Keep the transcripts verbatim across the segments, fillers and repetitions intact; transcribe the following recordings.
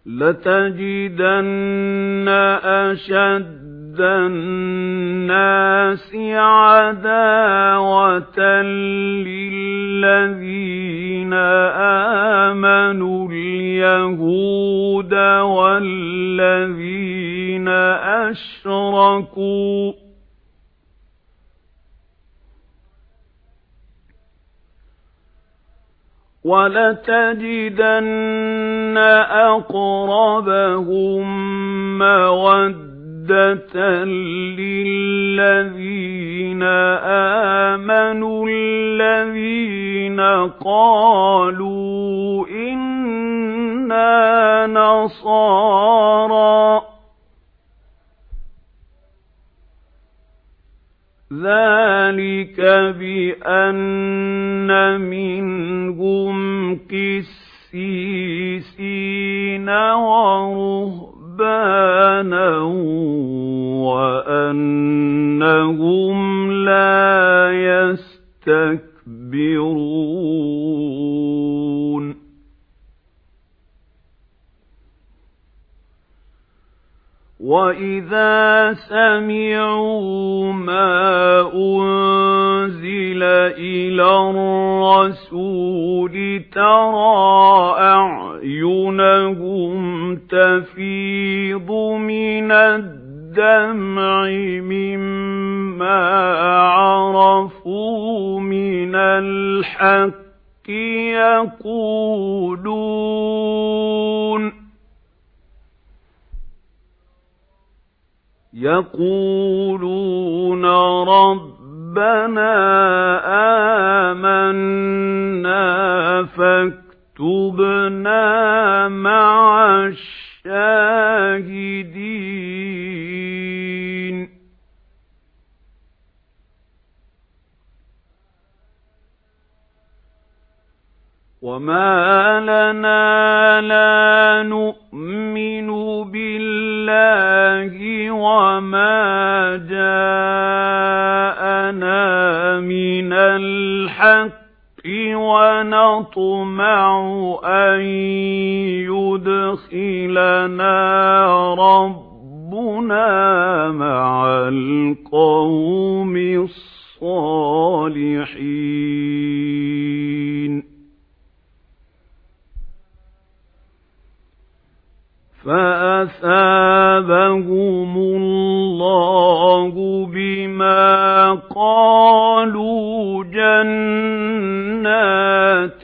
لَتَجِدَنَّ أَشَدَّ النَّاسِ عَدَاوَةً لِّلَّذِينَ آمَنُوا الْيَهُودَ وَالَّذِينَ أَشْرَكُوا ۖ وَلَتَجِدَنَّ أَقْرَبَهُم مَّوَدَّةً لِّلَّذِينَ آمَنُوا الَّذِينَ قَالُوا إِنَّا نَصَارَىٰ ۚ ذَلِكَ بِأَنَّ مِنْهُمْ قِسِّيسِينَ وَرُهْبَانًا وَأَنَّهُمْ لَا يَسْتَكْبِرُونَ وَإِذَا سَمِعُوا مَا أُنزِلَ إِلَى الرَّسُولِ تَرَىٰ أَعْيُنَهُمْ تَفِيضُ مِنَ الدَّمْعِ مِمَّا عَرَفُوا مِنَ الْحَقِّ يَقُولُونَ يَقُولُونَ رَبَّنَا آمَنَّا فَاكْتُبْنَا مَعَ الشَّاهِدِينَ وَمَا لَنَا لَا نُؤْمِنُ بِاللَّهِ وَمَا جَاءَنَا مِنَ الْحَقِّ وَنَطْمَعُ أَن يُدْخِلَنَا رَبُّنَا مَعَ الْقَوْمِ الصَّالِحِينَ فَأَثَابَهُمُ اللَّهُ بِمَا قَالُوا جَنَّاتٍ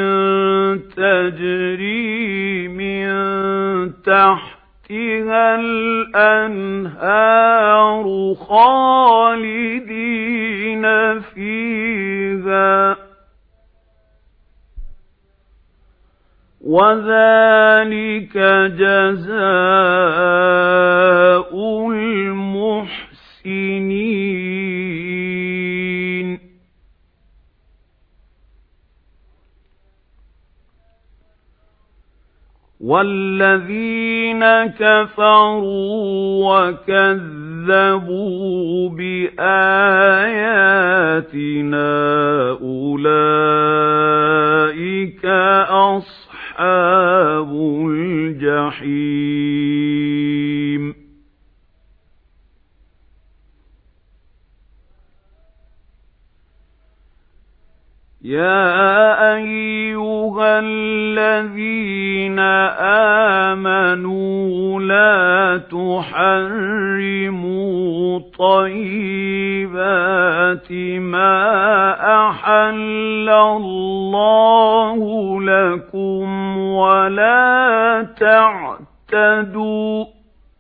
تَجْرِي مِن تَحْتِهَا الْأَنْهَارُ خَالِدِينَ فِيهَا، وَذَلِكَ جَزَاءُ الْمُحْسِنِينَ. وَالَّذِينَ كَفَرُوا وَكَذَّبُوا بِآيَاتِنَا أُولَئِكَ أَصْحَابُ الْجَحِيمِ. يَا أَيُّهَا الَّذِينَ آمَنُوا لَا تُحَرِّمُوا طَيِّبَاتِ مَا أَحَلَّ اللَّهُ لَكُمْ وَلَا تَعْتَدُوا،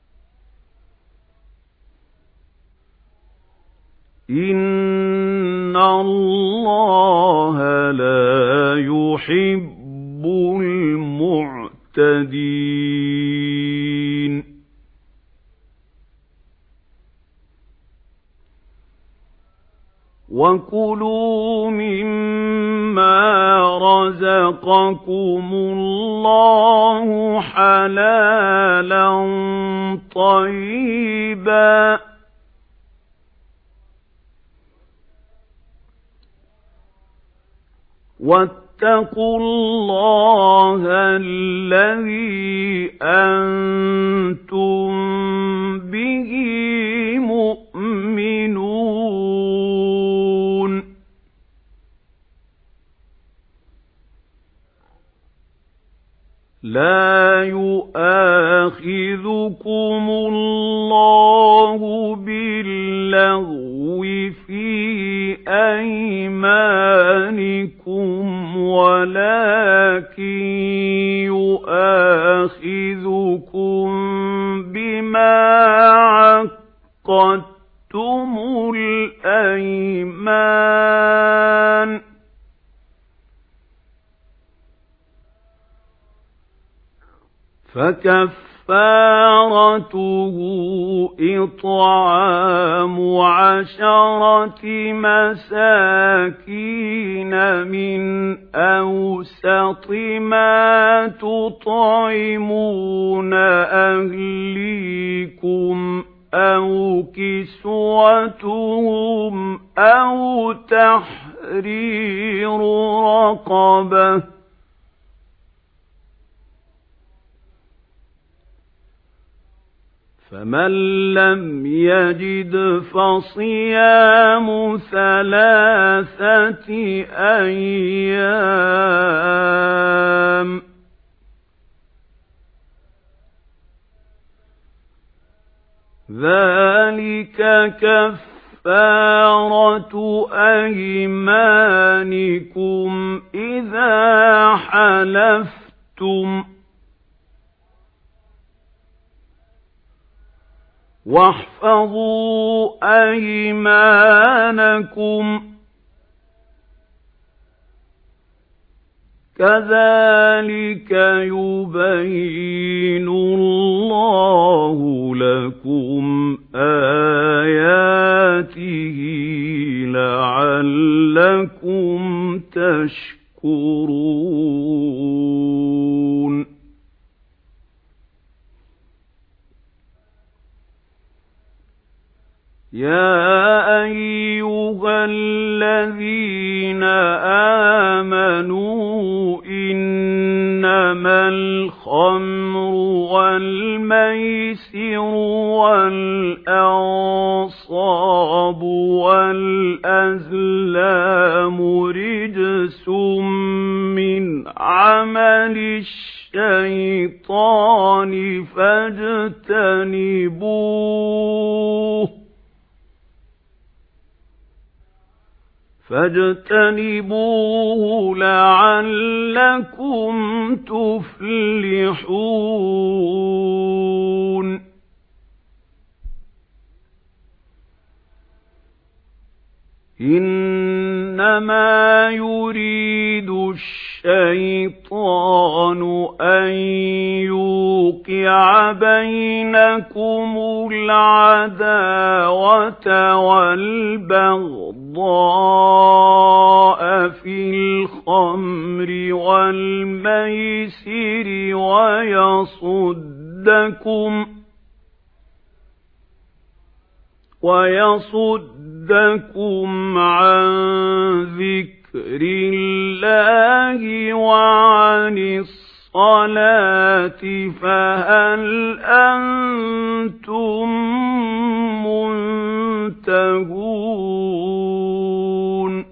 إِنَّ اللَّهَ لَا يُحِبُّ الْمُعْتَدِينَ. وَكُلُوا مِمَّا رَزَقَكُمُ اللَّهُ حَلَالًا طَيِّبًا، وَاتَّقُوا واتقوا الله الذي أنتم به مؤمنون لا يؤاخذكم الله باللغو في أيمانكم ولكن يؤاخذكم بما عقدتم الأيمان فكفارته إطعام عشرة مساكين من أوسط ما تطعمون أهليكم أو كسوتهم أو تحرير رقبة فمن لم يجد فصيام ثلاثة أيام ذلك كفارة أيمانكم إذا حلفتم واحفظوا أيمانكم كذلك يبين الله لكم آياته لعلكم تشكرون يا أيها الذين آمنوا إنما الخمر والميسر والأنصاب والأزلام رجس من عمل الشيطان فاجتنبوه فاجتنبوه لعلكم تفلحون إنما يريد الشيطان أن يوقع بينكم العداوة والبغضاء في الخمر والميسر ويصدكم ويصدكم عن ذكر الله وعن الصلاة فهل أنتم منتهون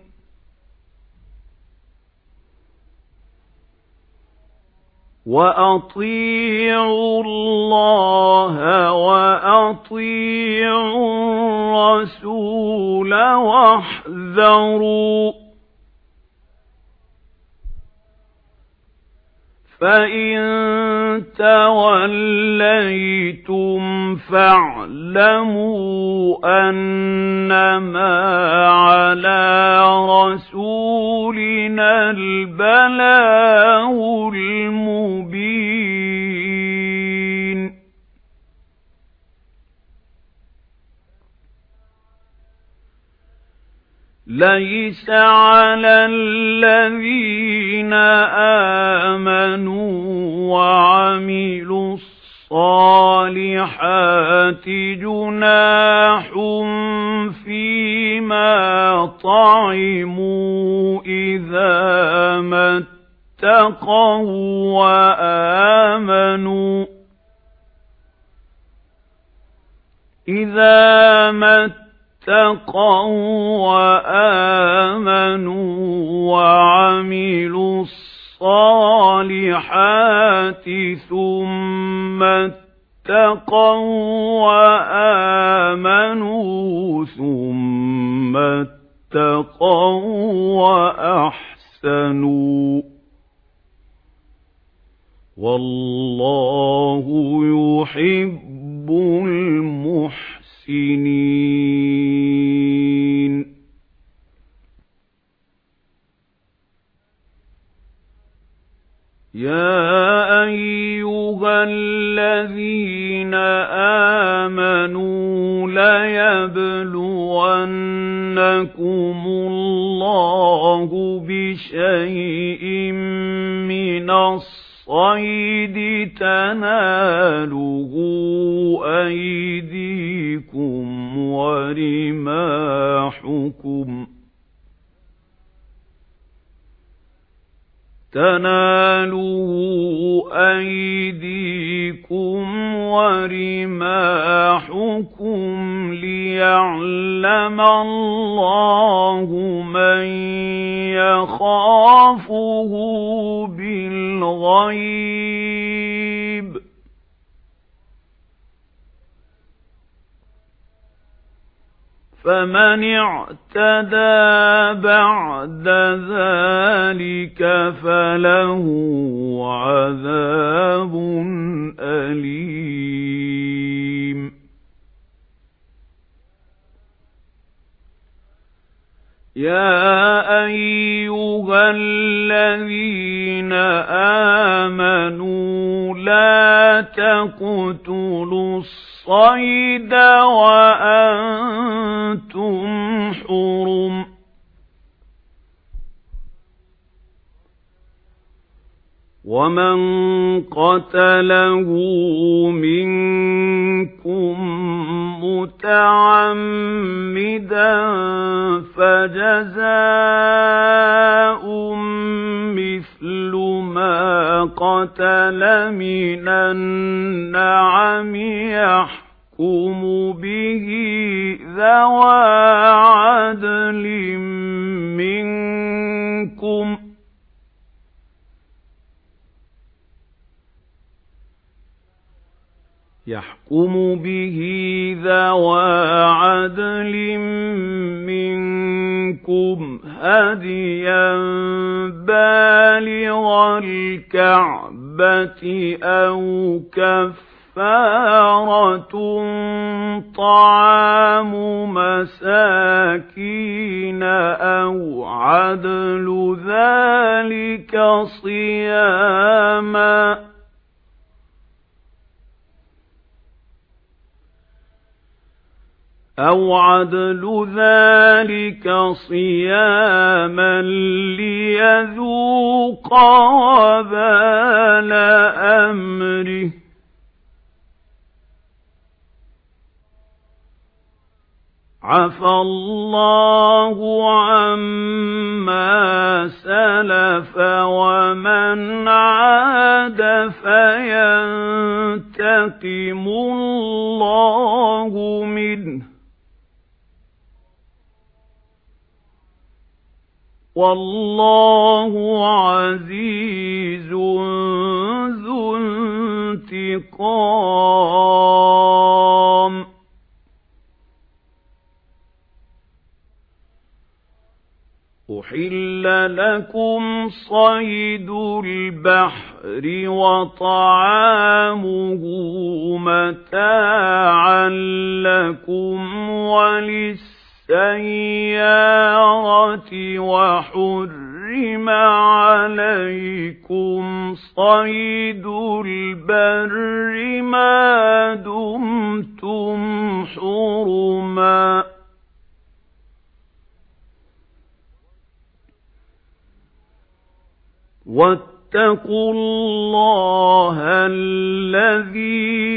وأطيعوا الله وأطيعوا الرسول واحذروا فإن توليتم فاعلموا أنما على رسولنا البلاغ المبين ليس على الذين آمنوا وعملوا الصالحات الصالحات جناح فيما طعموا إذا ما اتقوا وآمنوا إذا ما اتقوا وآمنوا وعملوا الصالحات ثم اتقوا وآمنوا ثم اتقوا وأحسنوا والله يحب المحسنين. يا أيها الذين آمنوا ليبلونكم الله بشيء من الصيد تناله أيديكم ورماحكم تناله أيديكم ورماحكم ليعلم الله من يخافه بالغيب فمن اعتدى بعد ذلك فله عذاب أليم. يا أيها الذين آمنوا لا تقتلوا الصيد وأنتم حرم ومن قتله منكم متعمدا فجزاء مثل ما قتل من النعم يحكم به ذوى عدل منكم يحكم به ذوى عدل منكم هديا بالغ الكعبة أو كفارة طعام مساكين أو عدل ذلك صياما أو عدل ذلك صياما ليذوق وبال أمره عفى الله عما سلف ومن عاد فينتقم الله منه والله عزيز ذو انتقام. أحل لكم صيد البحر وطعامه متاعا لكم وللسيارة وحرم عليكم صيد البر ما دمتم حرما واتقوا الله الذي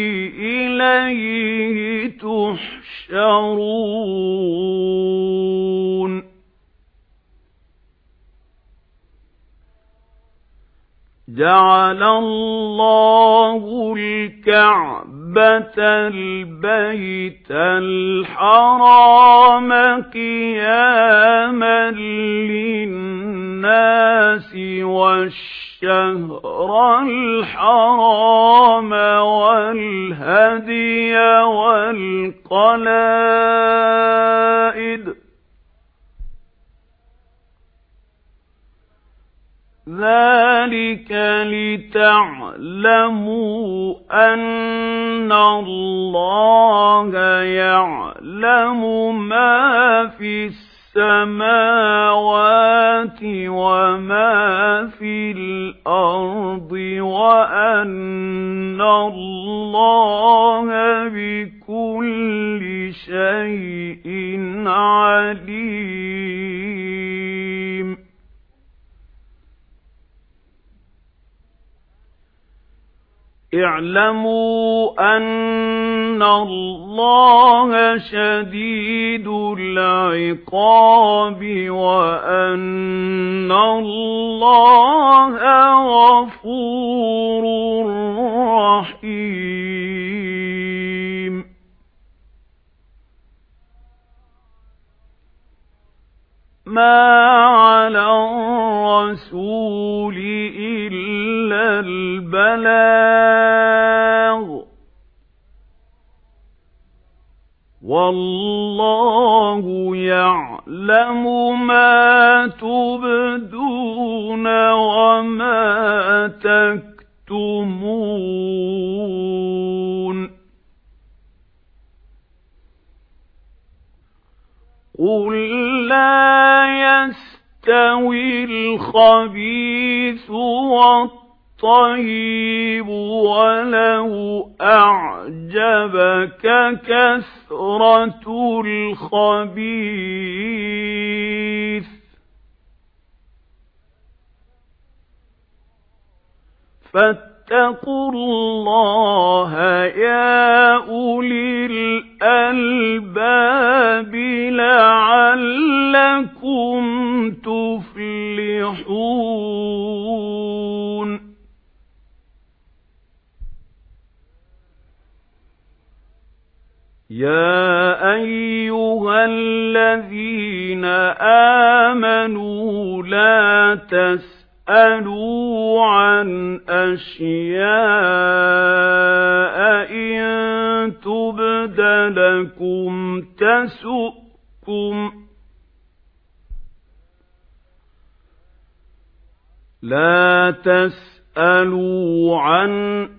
جعل الله الكعبة البيت الحرام قياما للناس والشهر الحرام والهدي والقلائد ذلك لتعلموا أن الله يعلم ما في السماوات وما في الأرض وأن الله بكل شيء عليم اعلموا أن الله شديد العقاب وأن الله غفور رحيم ما على الرسول إلا البلاغ والله يعلم ما تبدون وما تكتمون قل لا يستوي الخبيث والطيب ولو أعجبك كثرة الخبيث فاتقوا الله يا أولي الألباب لعلكم تفلحون يا أيها الذين آمنوا لا تسألوا اسألوا عن أشياء إن تبد لكم تسؤكم لا تسألوا عن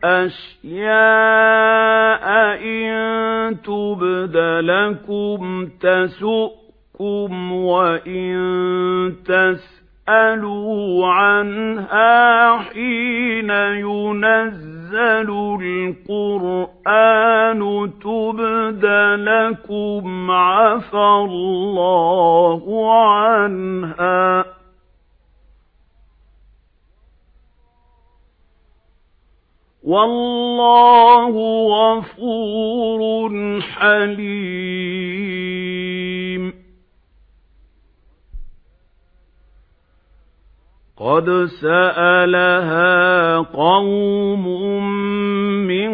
أشياء إن تبد لكم تسؤكم وإن تسألوا اسألوا عنها حين ينزل القرآن تبد لكم عفى الله عنها والله غفور حليم قد سألها قوم من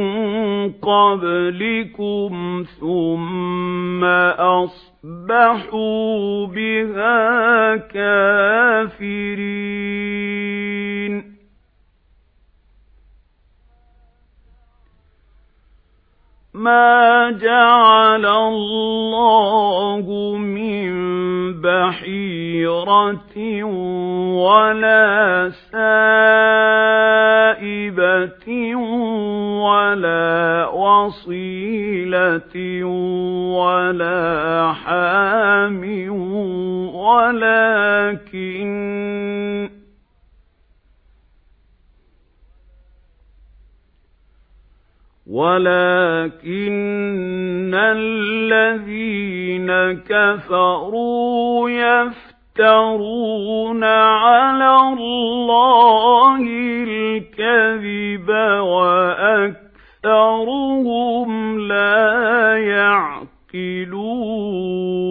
قبلكم ثم أصبحوا بها كافرين ما جعل الله من بحيرة ولا سائبة ولا وصيلة ولا حام ولكن ولكن الذين كفروا يفترون على الله الكذب وأكثرهم لا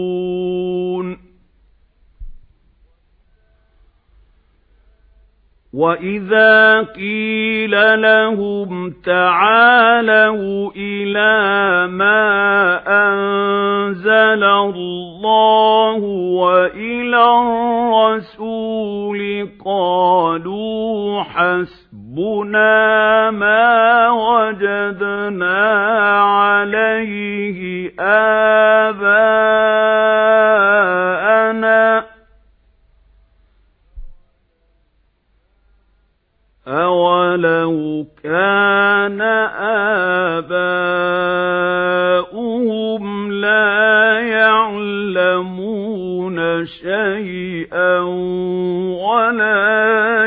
يعقلون وَإِذَا قِيلَ لَهُمْ تَعَالَوْا إِلَى مَا أَنزَلَ اللَّهُ وَإِلَى الرَّسُولِ قَالُوا حَسْبُنَا مَا وَجَدْنَا عَلَيْهِ آبَاءَنَا أَوَلَوْ كَانَ آبَاؤُهُمْ لَا يَعْلَمُونَ شَيْئًا وَلَا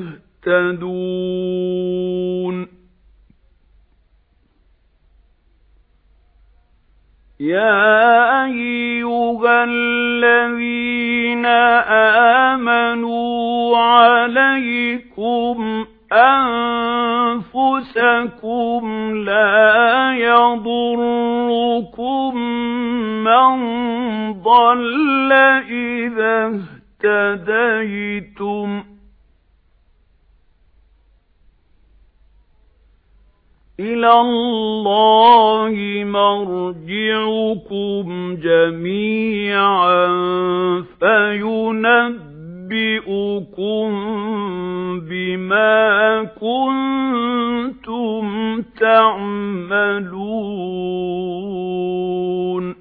يَهْتَدُونَ يَا أَيُّهَا الَّذِينَ آمَنُوا عَلَيْكُمْ أَنفُسَكُمْ لَا يَضُرُّكُمْ مَنْ ضَلَّ إِذَا اهْتَدَيْتُمْ إِلَى اللَّهِ مَرْجِعُكُمْ جَمِيعًا فَيُنَبِّئُكُم بِمَا كُنتُمْ تَعْمَلُونَ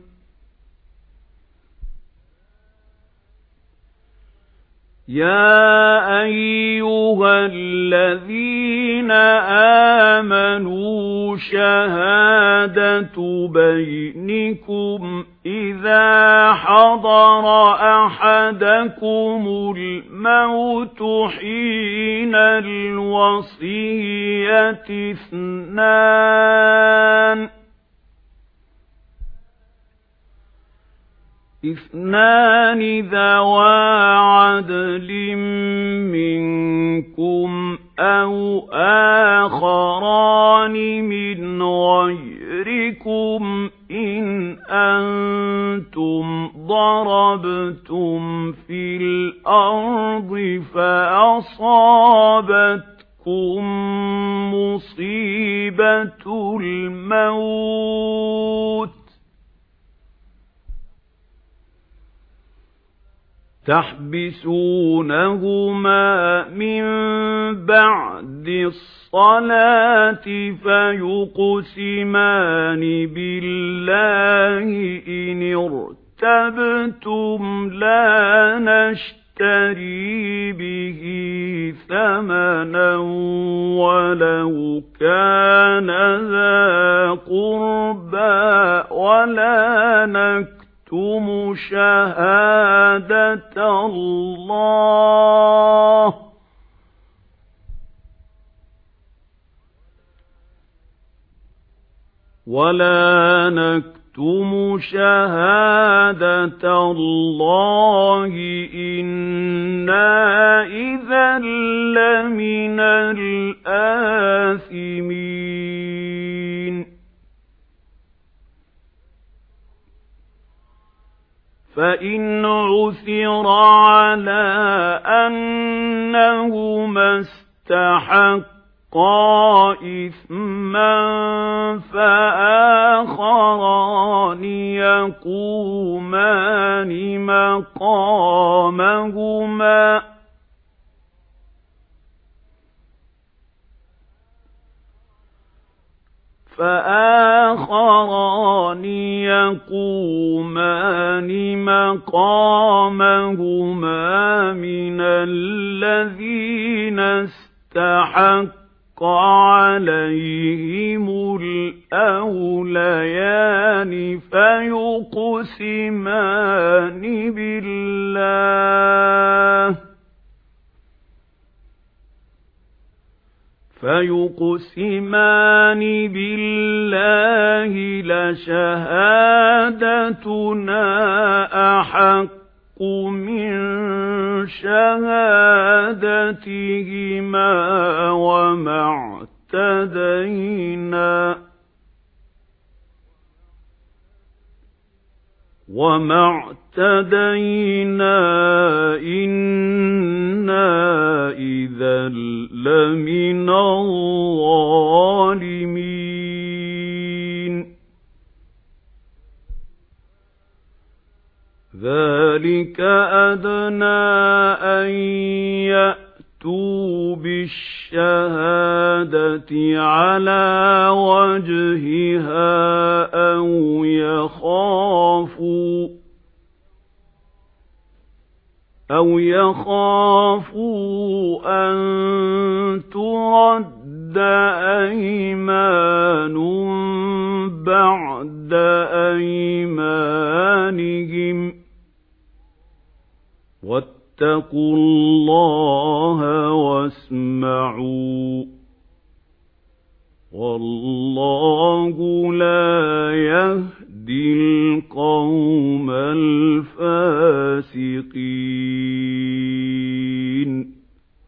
يَا أَيُّهَا الَّذِينَ آمَنُوا شَهَادَةُ بَيْنِكُمْ إِذَا حَضَرَ أَحَدَكُمُ الْمَوْتُ حِينَ الْوَصِيَّةِ اثْنَانِ اثْنَانِ ذَوَا عَدْلٍ مِنْكُمْ أَوْ آخَرَانِ مِنْ غَيْرِكُمْ إِنْ أَنْتُمْ ضَرَبْتُمْ فِي الْأَرْضِ فَأَصَابَتْكُمْ مُصِيبَةُ الْمَوْتِ تَحْبِسُونَهُمَا مِنْ بَعْدِ الصَّلَاةِ فَيُقْسِمَانِ بِاللَّهِ إِنِ ارْتَبْتُمْ لَا نَشْتَرِي بِهِ ثَمَنًا وَلَوْ كَانَ ذَا قُرْبَى وَلَا نَكْتُمُ تُمُ شَهَادَةَ اللَّهِ وَلَا نَكْتُمُ شَهَادَةَ اللَّهِ إِنَّا إِذًا لَّمِنَ الْآثِمِينَ فَإِنْ عُثِرَ عَلَى أَنَّهُمَا اسْتَحَقَّا إِثْمًا فَآخَرَانِ يَقُومَانِ مَقَامَهُمَا فآخران يقومان مقامهما من الذين استحق عليهم الأوليان فيقسمان بالله فيقسمان بالله لشهادتنا أحق من شهادتهما وما اعتدينا وما اهْتَدَيْنَا إِنَّا إِذًا لَّمِنَ الظَّالِمِينَ ذَلِكَ أَدْنَىٰ أَن يَأْتُوا بِالشَّهَادَةِ عَلَىٰ وَجْهِهَا أَوْ يَخَافُوا أَوْ يَخَافُوا أَن تُرَدَّ أَيْمَانٌ بَعْدَ أَيْمَانِهِمْ وَاتَّقُوا اللَّهَ وَاسْمَعُوا وَاللَّهُ لَا يَهْدِي الْقَوْمَ الْفَاسِقِينَ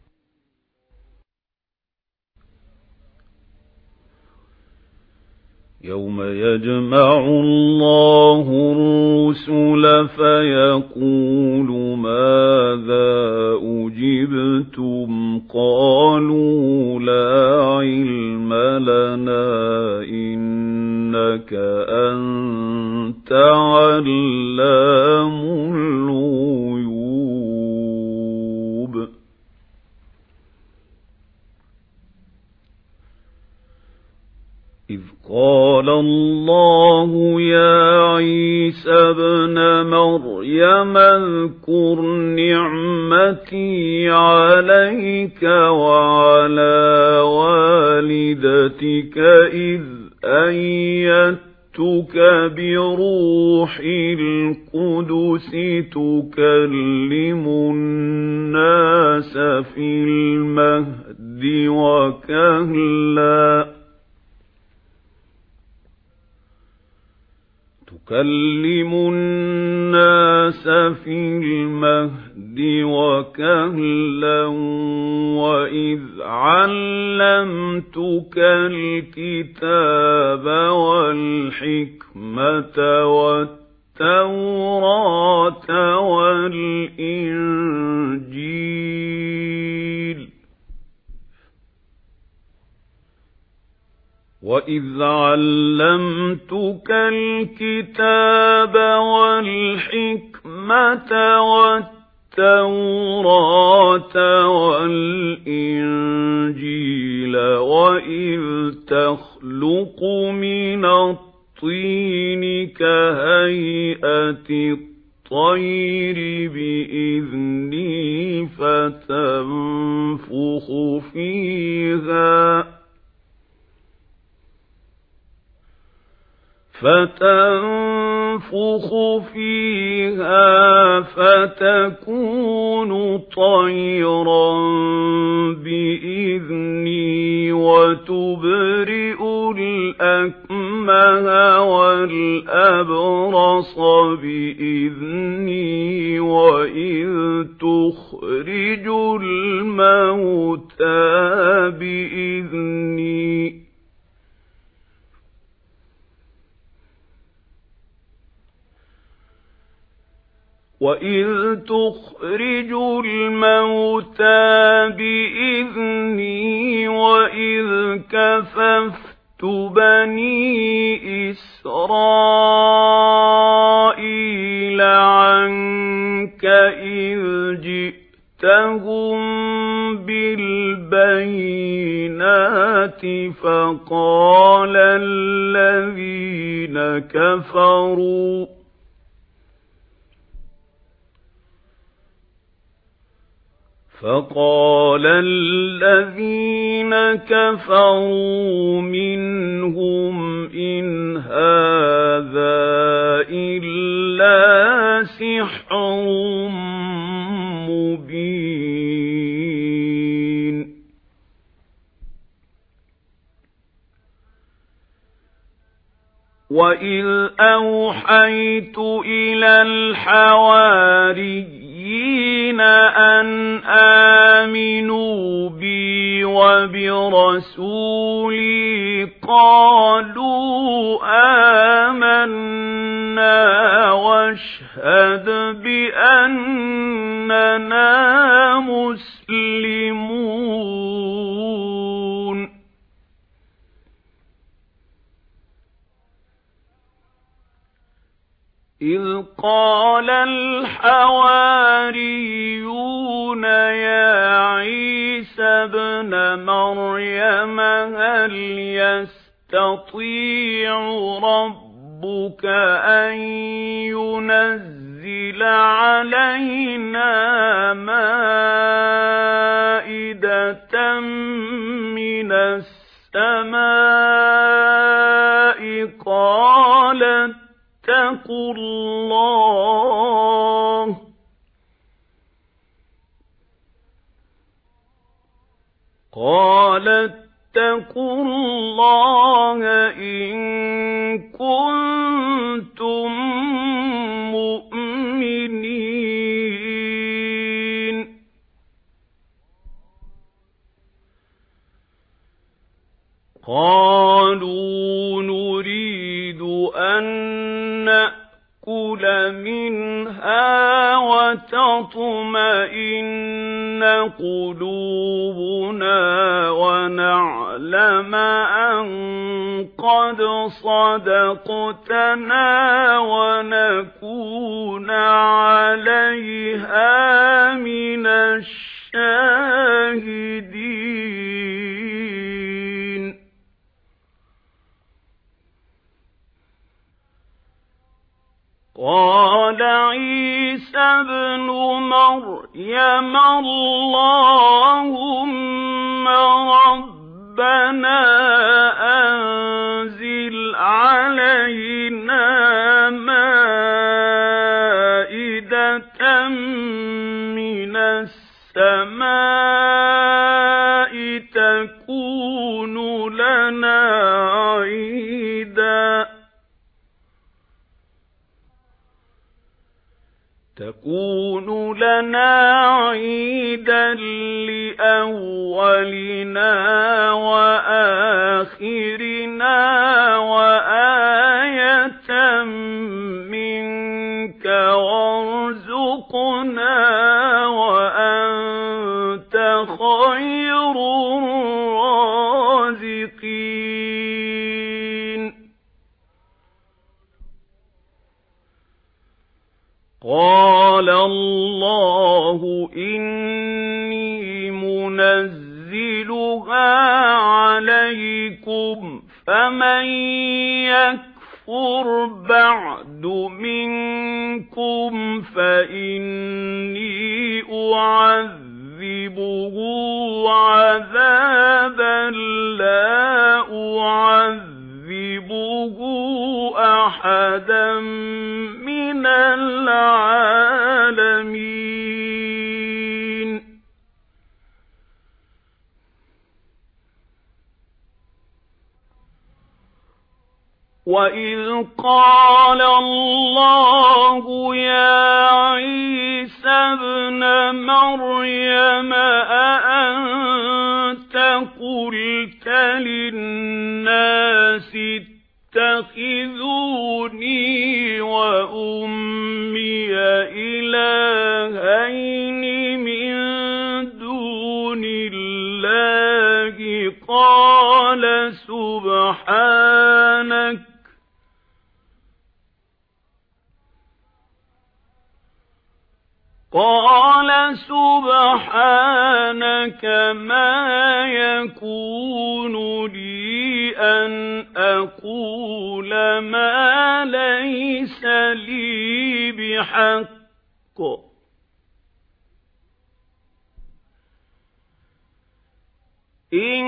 يَوْمَ يَجْمَعُ اللَّهُ الرُّسُلَ فَيَقُولُ مَاذَا أُجِبْتُمْ قَالُوا لَا عِلْمَ لَنَا إِنَّكَ أَنْتَ عَلَّامُ الْغُيُوبِ إِذْ قَالَ اللَّهُ يَا عِيسَى ابْنَ مَرْيَمَ اذْكُرْ نِعْمَتِي عَلَيْكَ وَعَلَى وَالِدَتِكَ إِذْ أَيَّدتُّكَ بِرُوحِ الْقُدُسِ تُكَلِّمُ النَّاسَ فِي الْمَهْدِ وَكَهْلًا تُكَلِّمُ النَّاسَ فِي الْمَهْدِ وَكَهْلًا وَإِذْ عَلَّمْتُكَ الْكِتَابَ وَالْحِكْمَةَ وَالتَّوْرَاةَ وَالْإِنْجِيلَ وَإِذْ عَلَّمْتُكَ الْكِتَابَ وَالْحِكْمَةَ وَالتَّوْرَاةَ وَالْإِنْجِيلَ وَإِذْ تَخْلُقُ مِنَ الطِّينِ كَهَيْئَةِ الطَّيْرِ بِإِذْنِي فَتَنفُخُ فِيهَا فتنفخ فيها فتكون طيرا بإذني وتبرئ الأكمه والأبرص بإذني وإذ تخرج الموتى بإذني وَإِذْ تُخْرِجُ الْمَوْتَى بِإِذْنِي وَإِذْ كَفَفْتُ بَنِي إِسْرَائِيلَ عَنكَ إِذْ جِئْتَهُم بِالْبَيِّنَاتِ فَقَالَ الَّذِينَ كَفَرُوا فَقَالَ الَّذِينَ كَفَرُوا مِنْهُمْ إِنْ هَذَا إِلَّا سِحْرٌ مُبِينٌ وَإِذْ أَوْحَيْتُ إِلَى الْحَوَارِيِّينَ أَنْ آمِنُوا بِي وَبِرَسُولِي قَالُوا آمَنَّا وَاشْهَدْ إذ قال الحواريون يا عيسى ابن مريم هل يستطيع ربك أن ينزل علينا مائدة من السماء قال اتقوا الله قال اتقوا الله إن كنتم مؤمنين قالوا نريد أن نأكل منها وتطمئن قلوبنا ونعلم أن قد صدقتنا ونكون عليها من الشاهدين قال عيسى ابن مريم اللهم ربنا أنزل علينا مائدة من السماء تكون لنا عيدا تكون لنا عيدا لأولنا وآخرنا وآية منك وارزقنا وأنت خير الرازقين قال الله إني منزلها عليكم فمن يكفر بعد منكم فإني أعذبه عذابا لا أعذبه أحدا من العالمين وإذ قال الله يا عيسى ابن مريم أأنت قلت للناس اتخذوني وأمي إلهين من دون الله قال سبحانك قال سبحانك ما يكون لي أن أقول ما ليس لي بحق إن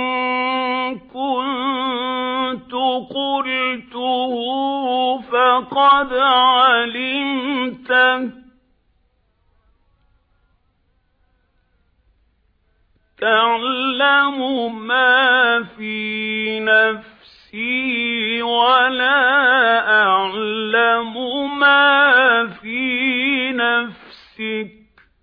كنت قلته فقد علمته تعلم ما في نفسي ولا أعلم ما في نفسك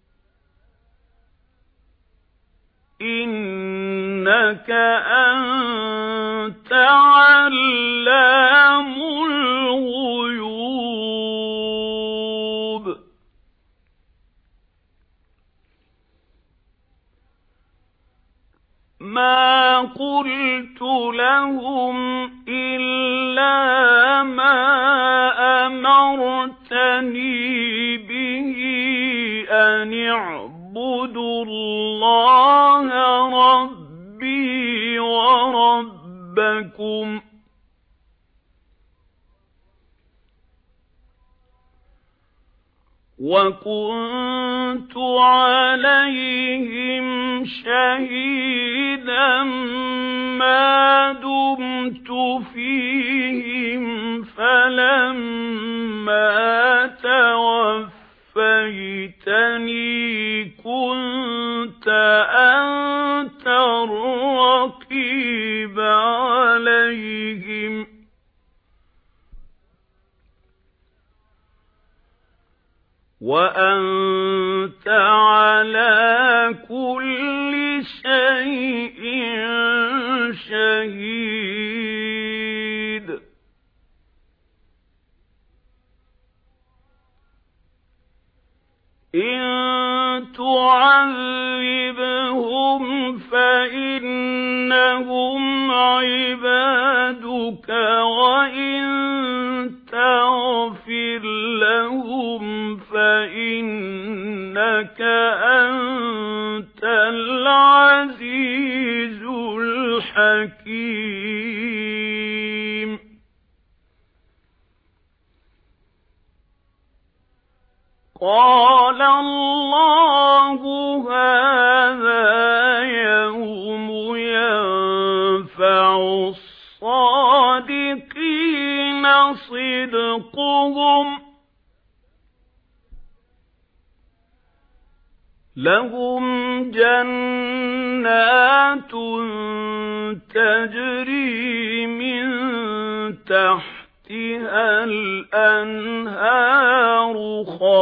إنك أنت علام الغيوب ما قلت لهم إلا ما أمرتني ربكم وكنت عليهم شهيدا ما دمت فيهم فلما توفيتني كنت أنت الرقيب عليهم وأنت على كل شيء شهيد إن تعذبهم فإنهم عبادك وإن تغفر لهم فإنك أنت العزيز الحكيم قال الله هذا يوم ينفع الصادقين صدقهم لهم جنات تجري من تحتها الأنهار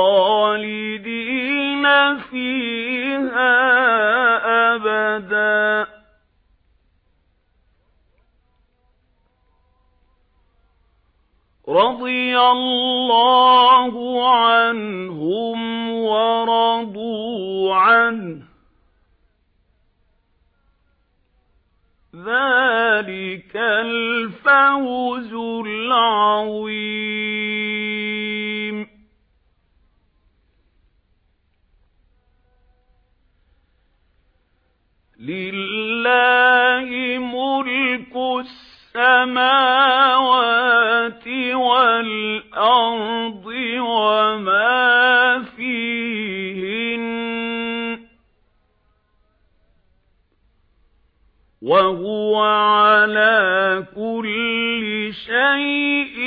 خالدين فيها أبدا رضي الله عنهم ورضوا عنه ذلك الفوز العظيم لله ملك السماوات والأرض وما فيهن وهو على كل شيء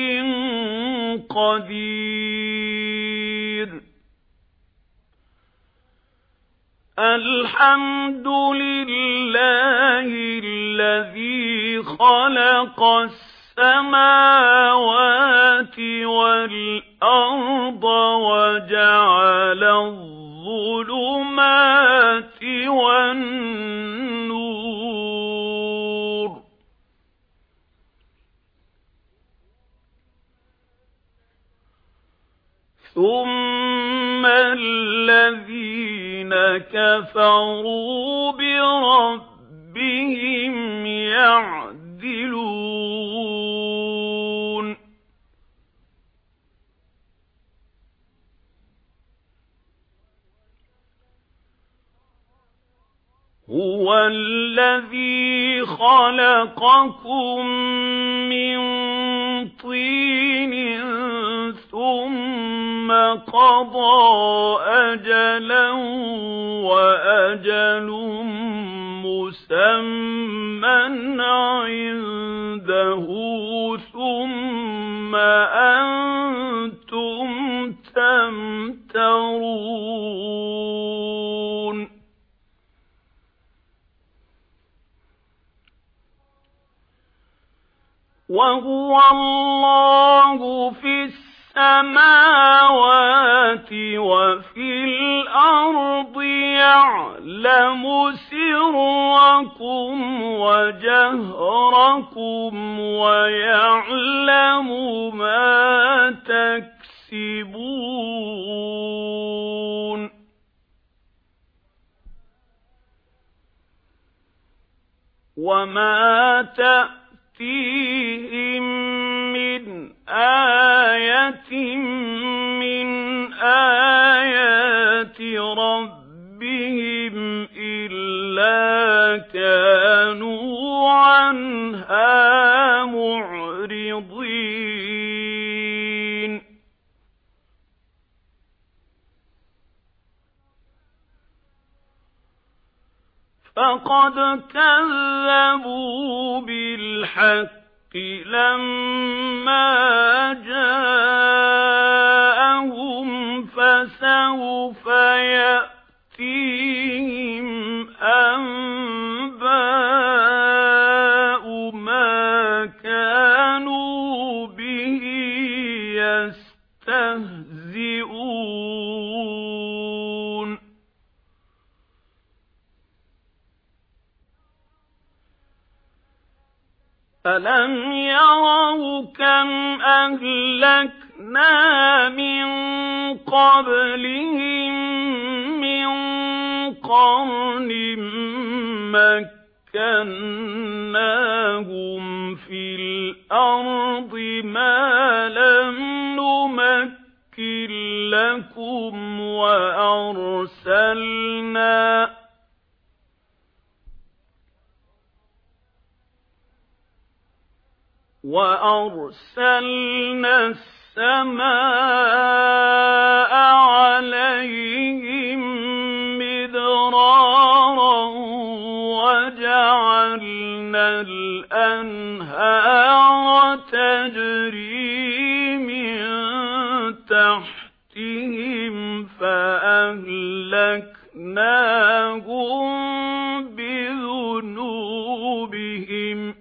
قدير الحمد لله الذي خلق السماوات والأرض وجعل الظلمات والنور ثم الذين كفروا بربهم يعدلون هو الذي خلقكم من طين ثم قضى أجلا وأجل مسمى عنده ثم أنتم تمترون وهو الله في السماوات وفي الأرض يعلم سركم وجهركم ويعلم ما تكسبون وما تأتي فيهم من آية من آيات ربهم إلا كانوا عنها لقد كذبوا بالحق لما جاءهم فسوف يأتيهم أنباء ما كانوا به يستهزئون ألم يروا كم أهلكنا من قبلهم من قرن مكناهم في الأرض ما لم نمكن لكم وأرسلنا وأرسلنا السماء عليهم مدرارا وجعلنا الأنهار تجري من تحتهم فأهلكناهم بذنوبهم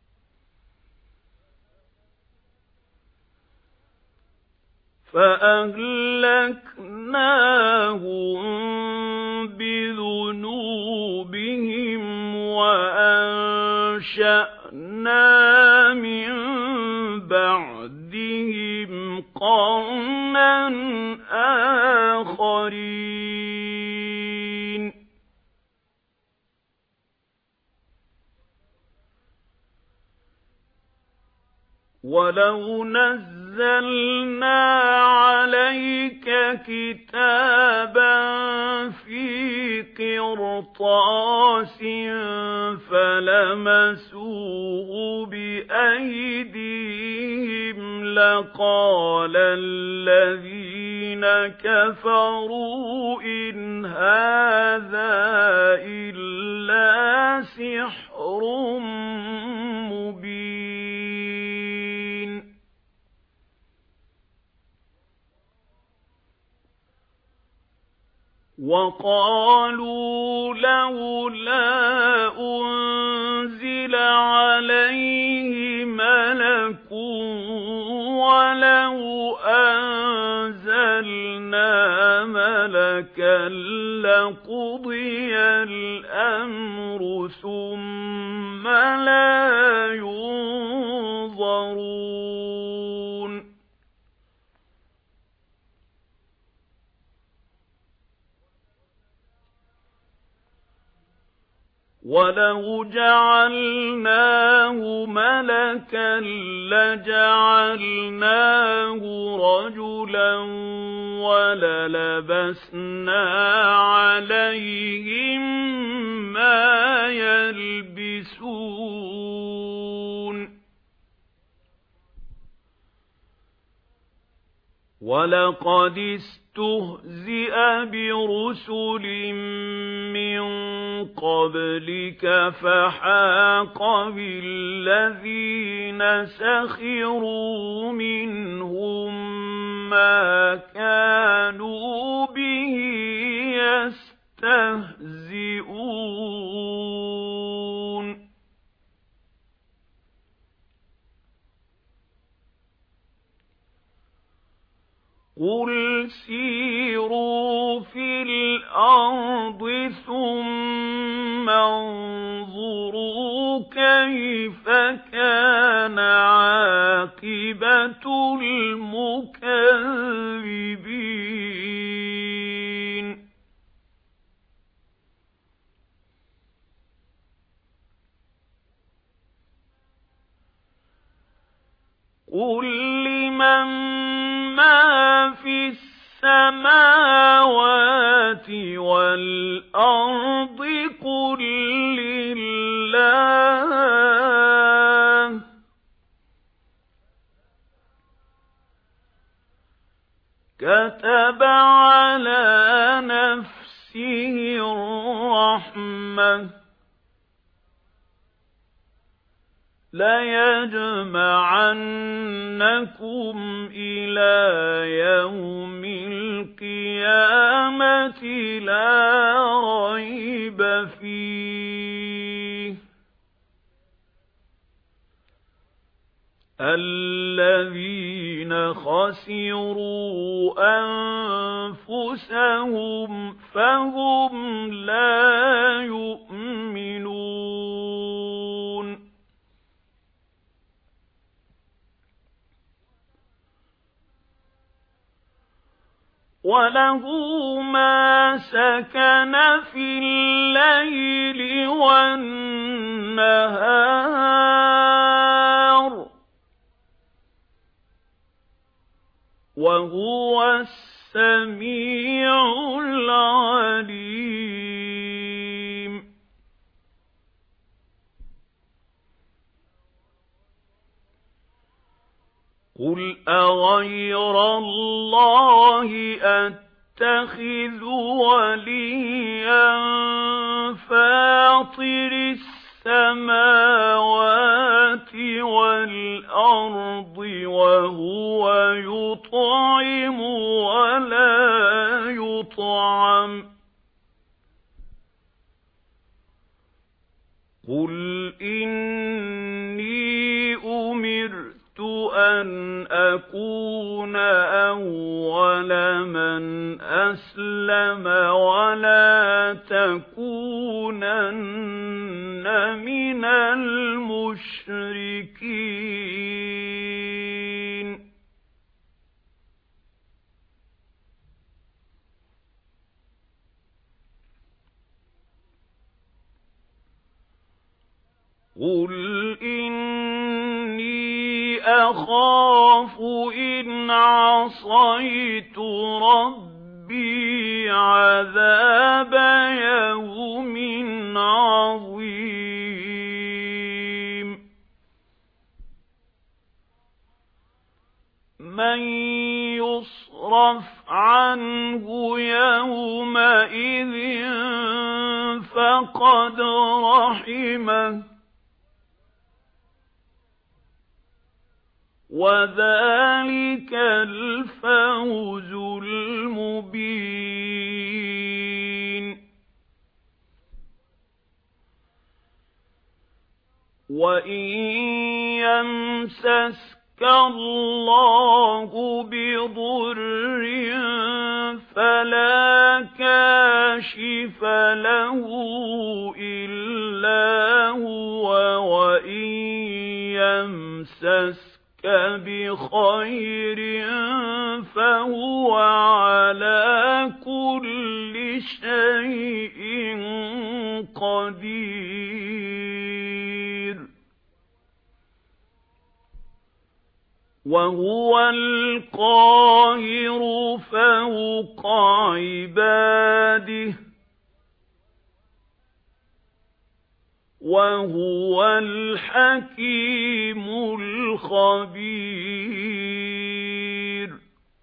فأهلكناهم بذنوبهم وأنشأنا من بعدهم قرنا آخرين ولو نزلنا عليك كتابا في قرطاس فلمسوه بأيديهم لقال الذين كفروا إن هذا إلا سحر مبين وقالوا لولا أنزل عليه ملك ولو أنزلنا ملكا لقضي الأمر ثم لا ينظرون ولو جعلناه ملكا لجعلناه رجلا وللبسنا عليهم ما يلبسون ولقد استهزئ برسل من قبلك فحاق بالذين سخروا منهم ما كانوا به يستهزئون قل سيروا في الأرض ثم انظروا كيف كان عاقبة المكذبين قل لمن ما في السماوات والأرض قل لله كتب على نفسه الرحمة لَيَجْمَعَنَّكُمْ إِلَى يَوْمِ الْقِيَامَةِ لَا رَيْبَ فِيهِ الَّذِينَ خَسِرُوا أَنفُسَهُمْ فَهُمْ لَا يُؤْمِنُونَ وَلَهُ مَا سَكَنَ فِي اللَّيْلِ وَالنَّهَارِ وَهُوَ السَّمِيعُ الْعَلِيمُ قُلْ أَغَيْرَ اللَّهِ أَتَّخِذُ وَلِيًّا فَاطِرِ السَّمَاوَاتِ وَالْأَرْضِ وَهُوَ يُطْعِمُ وَلَا يُطْعَمُ قُلْ إِنِّي أُمِرْتُ أَنْ أَكُونَ أَوَّلَ مَنْ أَسْلَمَ وَلَا تَكُونَنَّ مِنَ الْمُشْرِكِينَ قُلْ إِنِّي أَخَافُ إِنْ عَصَيْتُ رَبِّي عَذَابَ يَوْمٍ عَظِيمٍ مَنْ يُصْرَفْ عَنْهُ يَوْمَئِذٍ فَقَدْ رَحِمَهُ وَذَلِكَ الْفَوْزُ الْمُبِينُ وَإِنْ يَمْسَسْكَ اللَّهُ بِضُرٍّ فَلَا كَاشِفَ لَهُ إِلَّا هُوَ وَإِنْ يَمْسَسْكَ بِخَيْرٍ فَهُوَ عَلَى كُلِّ شَيْءٍ قَدِيرٌ وَهُوَ الْقَاهِرُ فَوْقَ عِبَادِهِ وَهُوَ الْحَكِيمُ الْخَبِيرُ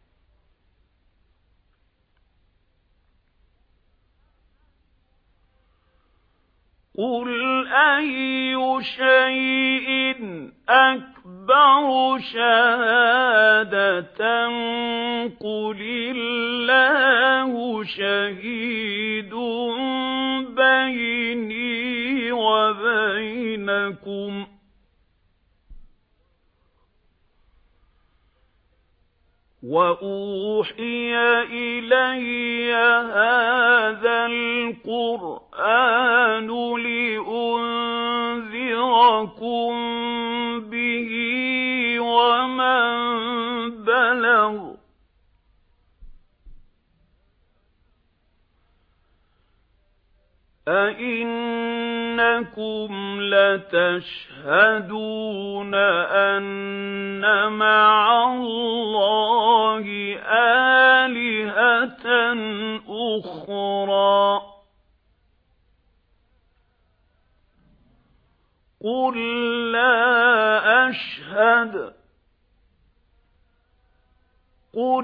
قُلْ أَيُّ شَيْءٍ أَكْبَرُ شَهَادَةً قُلِ اللَّهُ شَهِيدٌ بَيْنِي وَبَيْنَكُمْ وَأُوحِيَ إِلَيَّ هَذَا الْقُرْآنُ لِأُنذِرَكُم بِهِ وَمَن بَلَغَ أَئِنَّكُمْ لَتَشْهَدُونَ أَنَّ مَعَ اللَّهِ آلِهَةً أُخْرَى قُل لَّا أَشْهَدُ قُلْ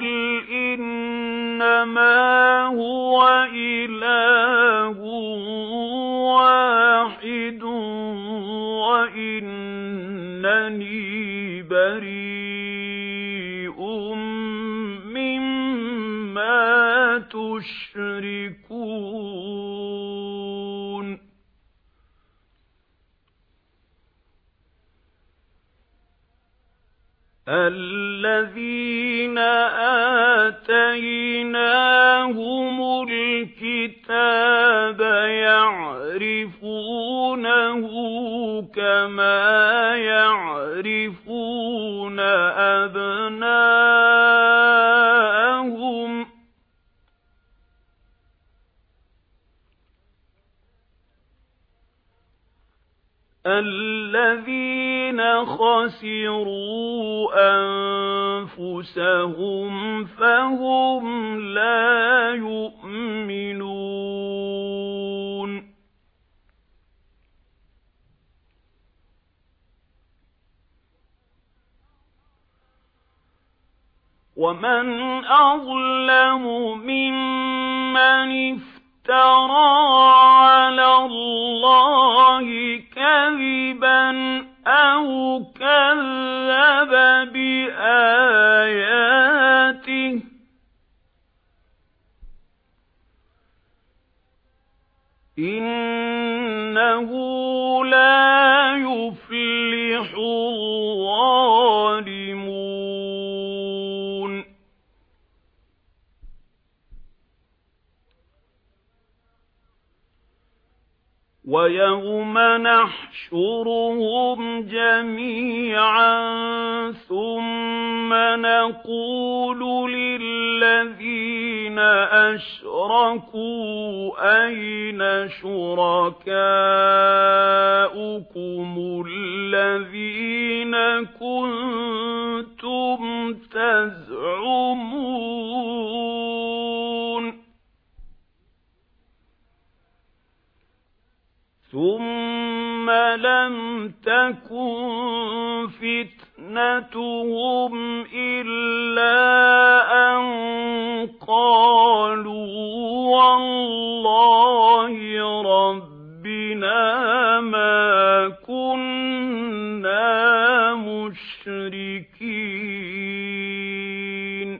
إِنَّمَا هُوَ إِلَٰهٌ وَاحِدٌ وَإِنَّ إِنَّنِي بَرِيءٌ مِّمَّا تُشْرِكُونَ الَّذِينَ آتَيْنَاهُمُ الْكِتَابَ يَعْرِفُونَهُ كَمَا يَعْرِفُونَ أَبْنَاءَهُمْ الَّذِينَ خَسِرُوا أَنفُسَهُمْ فَهُمْ لَا يُؤْمِنُونَ وَمَنْ أَظْلَمُ مِمَّنِ افْتَرَى عَلَى اللَّهِ كَذِبًا أَوْ كَذَّبَ بِآيَاتِهِ إِنَّهُ لَا يُفْلِحُ الظَّالِمُونَ وَيَوْمَ نَحْشُرُهُمْ جَمِيعًا ثُمَّ نَقُولُ لِلَّذِينَ أَشْرَكُوا أَيْنَ شُرَكَاؤُكُمُ الَّذِينَ كُنتُمْ تَزْعُمُونَ ثُمَّ لَمْ تَكُنْ فِتْنَتُهُمْ إِلَّا أَنْ قَالُوا وَاللَّهِ رَبِّنَا مَا كُنَّا مُشْرِكِينَ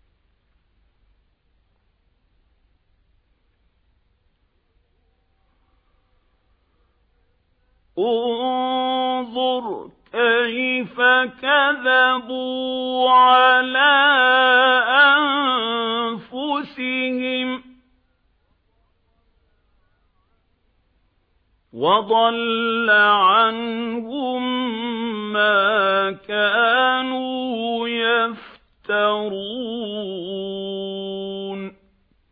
انظُرْ كَيْفَ كَذَبُوا عَلَى أَنفُسِهِمْ وَضَلَّ عَنْهُمْ مَا كَانُوا يَفْتَرُونَ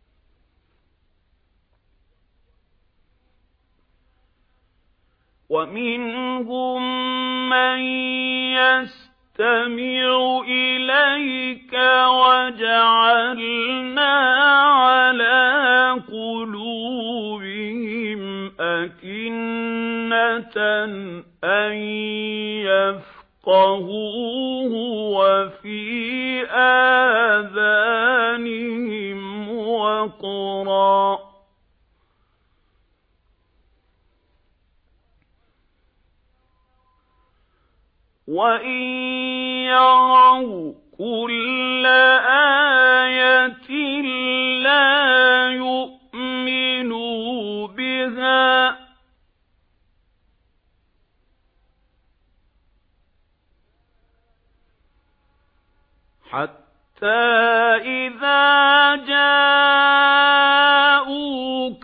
وَمِنْهُمْ مَنْ يَسْتَمِعُ إِلَيْكَ وَجَعَلْنَا عَلَى قُلُوبِهِمْ أَكِنَّةً أَنْ يَفْقَهُوهُ وَفِي آذَانِهِمْ وَقْرًا وَإِنْ يَرَوْا كُلَّ آيَةٍ لَا يُؤْمِنُوا بِهَا حَتَّى إِذَا جَاءُوكَ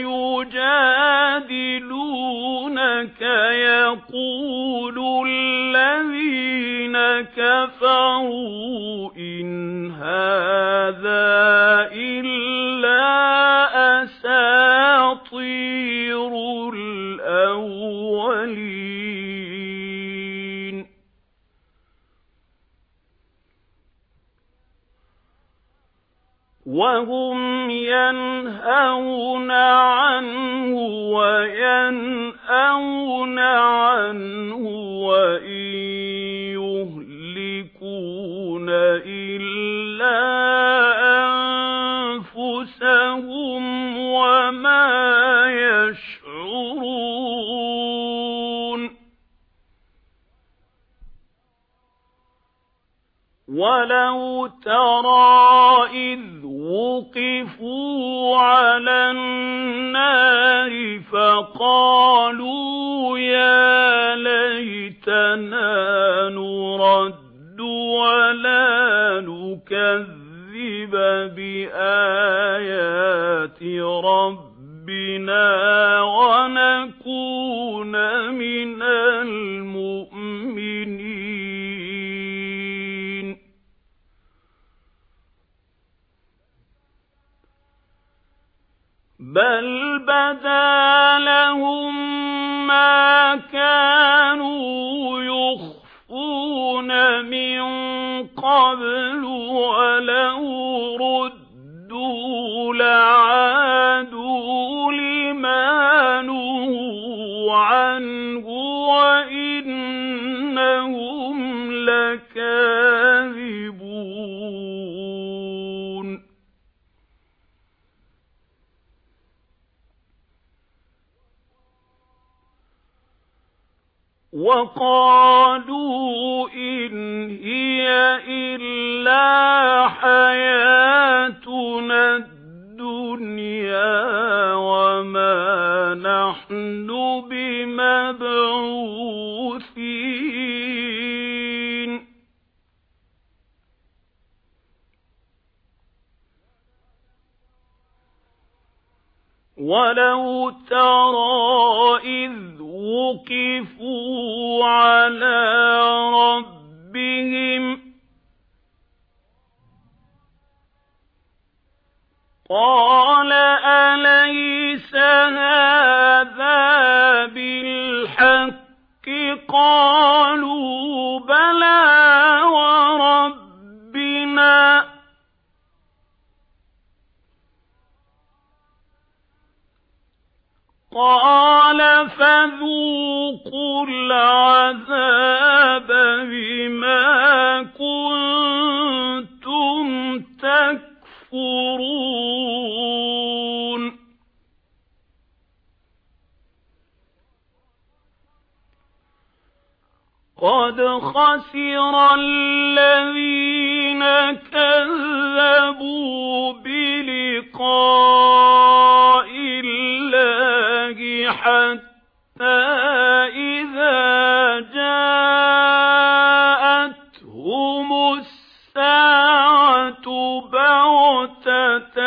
يُجَادِلُونَكَ يَقُولُ الَّذِينَ كَفَرُوا إِنْ هَذَا إِلَّا أَسَاطِيرُ الْأَوَّلِينَ وَهُمْ يَنْهَوْنَ عَنْهُ وَيَنْأَوْنَ عَنْهُ وَإِنْ يُهْلِكُونَ إِلَّا أَنفُسَهُمْ وَمَا يَشْعُرُونَ. وَلَوْ تَرَىٰ إِذْ وُقِفُوا عَلَى النَّارِ فَقَالُوا يَا لَيْتَنَا نُرَدُّ وَلَا نُكَذِّبَ بِآيَاتِ رَبِّنَا وَنَكُونَ مِنَ الْمُؤْمِنِينَ. بَلْ بَدَا لَهُم مَّا كَانُوا يُخْفُونَ مِن قَبْلُ وَلَوْ رُدُّوا لَعَادُوا لِمَا نُهُوا عَنْهُ وَإِنَّهُمْ لَكَاذِبُونَ. وَقَالُوا إِنْ هِيَ إِلَّا حَيَاتُنَا الدُّنْيَا وَمَا نَحْنُ بِمَبْعُوثِينَ. وَلَوْ تَرَىٰ إِذْ وُقِفُوا عَلَىٰ رَبِّهِمْ قَالَ أَلَيْسَ هَٰذَا بِالْحَقِّ قَالُوا بَلَىٰ وَرَبِّنَا قَالَ فَذُوقُوا الْعَذَابَ بِمَا كُنتُمْ تَكْفُرُونَ. قَدْ خَسِرَ الَّذِينَ كَذَّبُوا بِلِقَاءِ اللَّهِ حَتَّى إِذَا جَاءَتْهُمُ السَّاعَةُ بَغْتَةً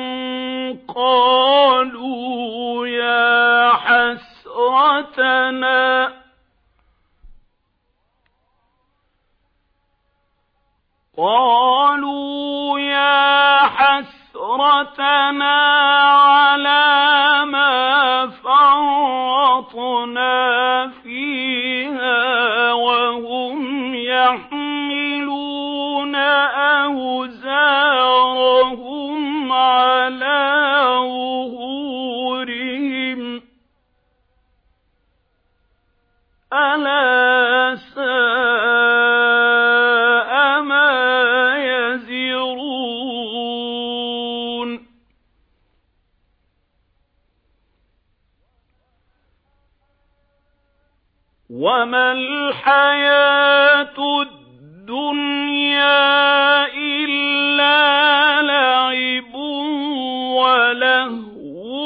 قَالُوا يَا حَسْرَتَنَا قالوا يا حسرتنا على ما فرطنا فيها وهم يحملون أوزارهم على ظهورهم ألا ساء ما يزرون. وما الحياة الدنيا إلا لعب ولهو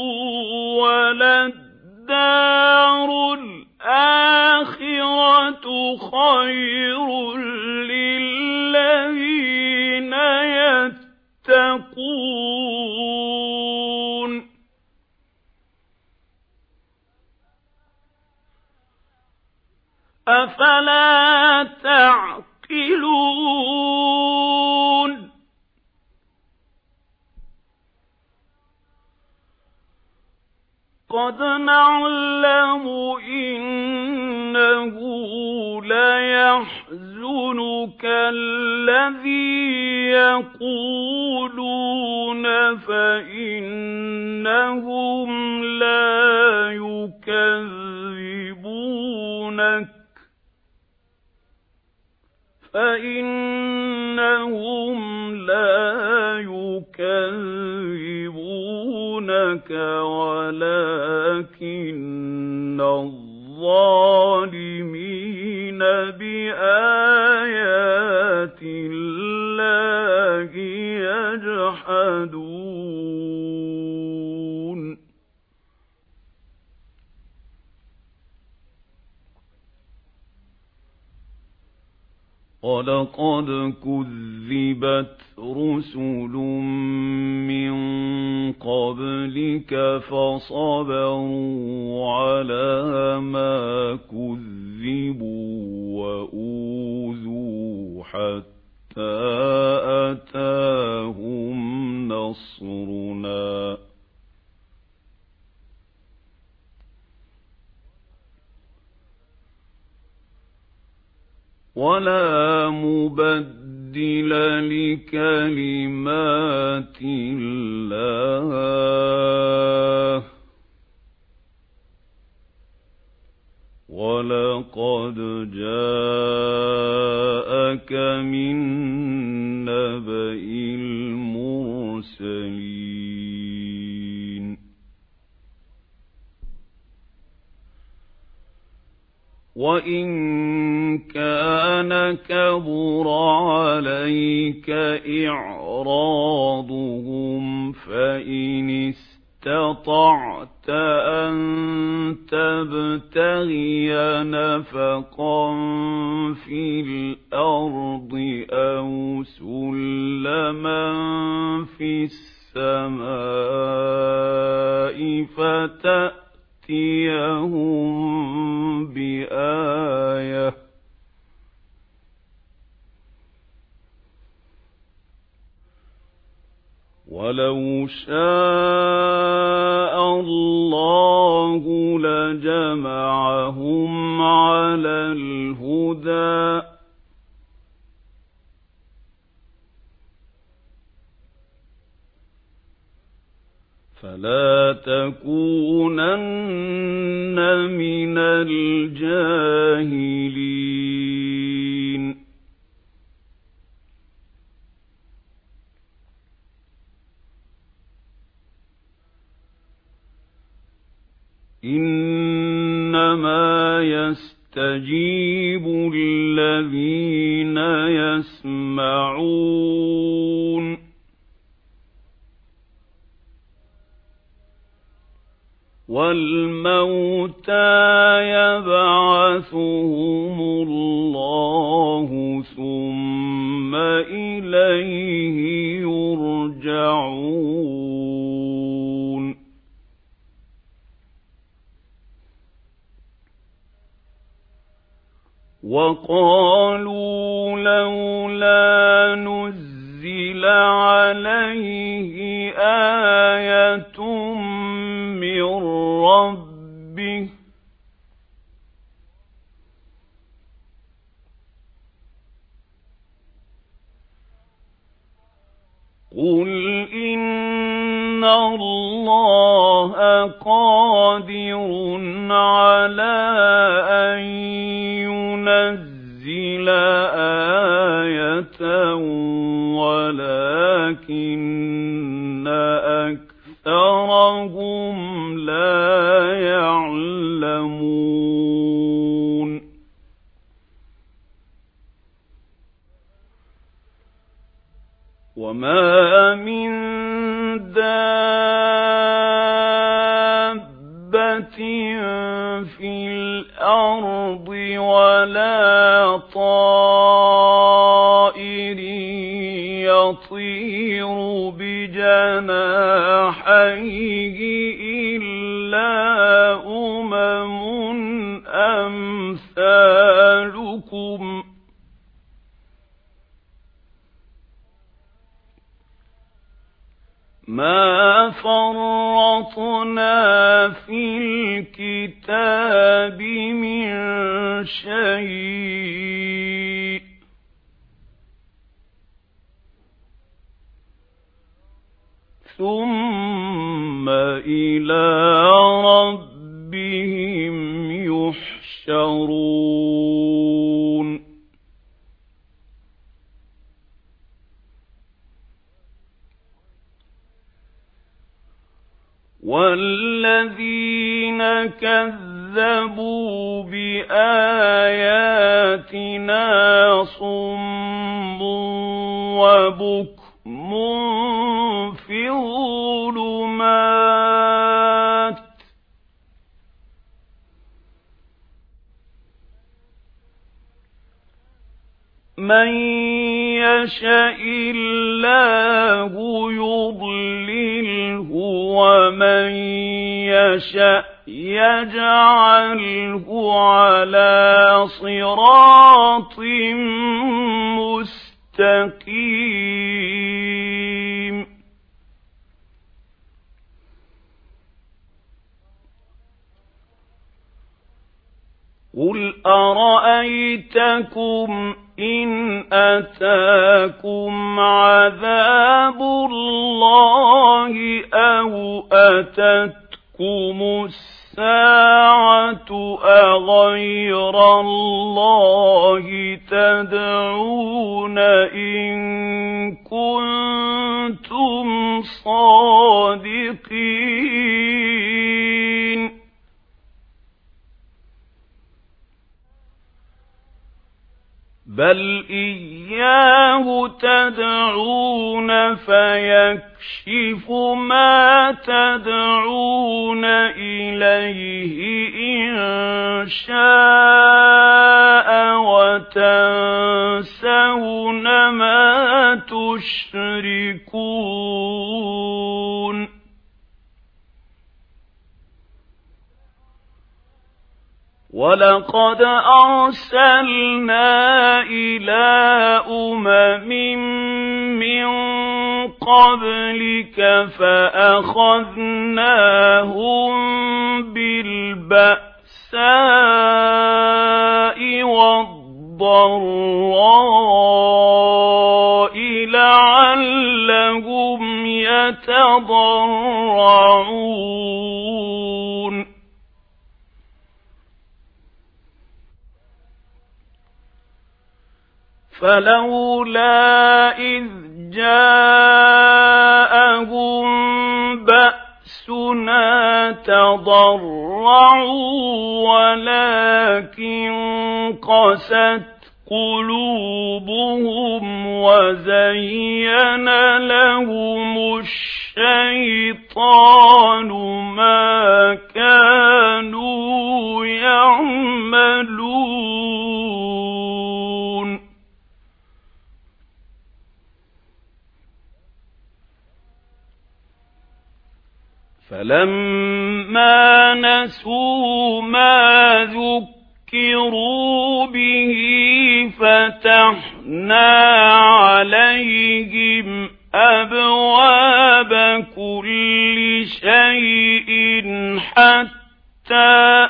وللدار الآخرة خير للذين يتقون أفلا تعقلون. قد نعلم إنه ليحزنك الذي يقولون فإنهم لا يكذبونك فإنهم لا يكذبونك ولكن الظالمين بآيات يشهدون وَلَقَدْ كُذِّبَتْ رُسُلٌ مِّن قَبْلِكَ فَصَبَرُوا عَلَىٰ مَا كُذِّبُوا وَأُوذُوا حَتَّىٰ أَتَاهُمْ نَصْرُنَا وَلَا مُبَدِّلَ لِكَلِمَاتِ اللَّهِ وَلَقَدْ جَاءَكَ مِن نَّبَإِ الْمُرْسَلِينَ وَإِن كَانَ كَبُرَ عَلَيْكَ إِعْرَاضُهُمْ فَإِنِ اسْتَطَعْتَ أَن تَبْتَغِيَ نَفَقًا فِي الْأَرْضِ أَوْ سُلَّمًا فِي السَّمَاءِ فَتَأْتِيَهُم بِآيَةٍ وَلَوْ شَاءَ اللَّهُ لَجَمَعَهُمْ عَلَى الْهُدَى فَلَا تَكُونَنَّ مِنَ الْجَاهِلِينَ إِنَّمَا يَسْتَجِيبُ الَّذِينَ يَسْمَعُونَ وَالْمَوْتَى يَبْعَثُهُمُ اللَّهُ ثُمَّ إِلَيْهِ يُرْجَعُونَ وَقَالُوا لَوْلَا نُزِّلَ عَلَيْهِ آيَةٌ مِّن رَّبِّهِ قُلْ إِنَّ اللَّهَ قَادِرٌ عَلَىٰ أَن يُنَزِّلَ آيَةً وَلَٰكِنَّ أَكْثَرَهُمْ لَا يَعْلَمُونَ وَمَا مِن دَابَّةٍ فِي الْأَرْضِ وَلَا طَائِرٍ يَطِيرُ بِجَنَاحَيْهِ إِلَّا أُمَمٌ أَمْثَالُكُمْ مَا فَرَّطْنَا فِي الْكِتَابِ مِنْ شَيْءٍ ثُمَّ إِلَى رَبِّهِمْ يُحْشَرُونَ وَالَّذِينَ كَذَّبُوا بِآيَاتِنَا صُمٌّ وَبُكْمٌ في الظلمات من يشاء الله يضلله ومن يشاء يجعله على صراط مستقيم قل أرأيتكم إن أتاكم عذاب الله أو أتتكم الساعة أغير الله تدعون إن كنتم صادقين بل إياه تدعون فيكشف ما تدعون إليه إن شاء وتنسون ما تشركون ولقد أرسلنا إلى أمم من قبلك فأخذناهم بالبأساء والضراء لعلهم يتضرعون فلولا إذ جاءهم بأسنا تضرعوا ولكن قست قلوبهم وزين لهم الشيطان ما كانوا يعملون فلما نسوا ما ذكروا به فتحنا عليهم أبواب كل شيء حتى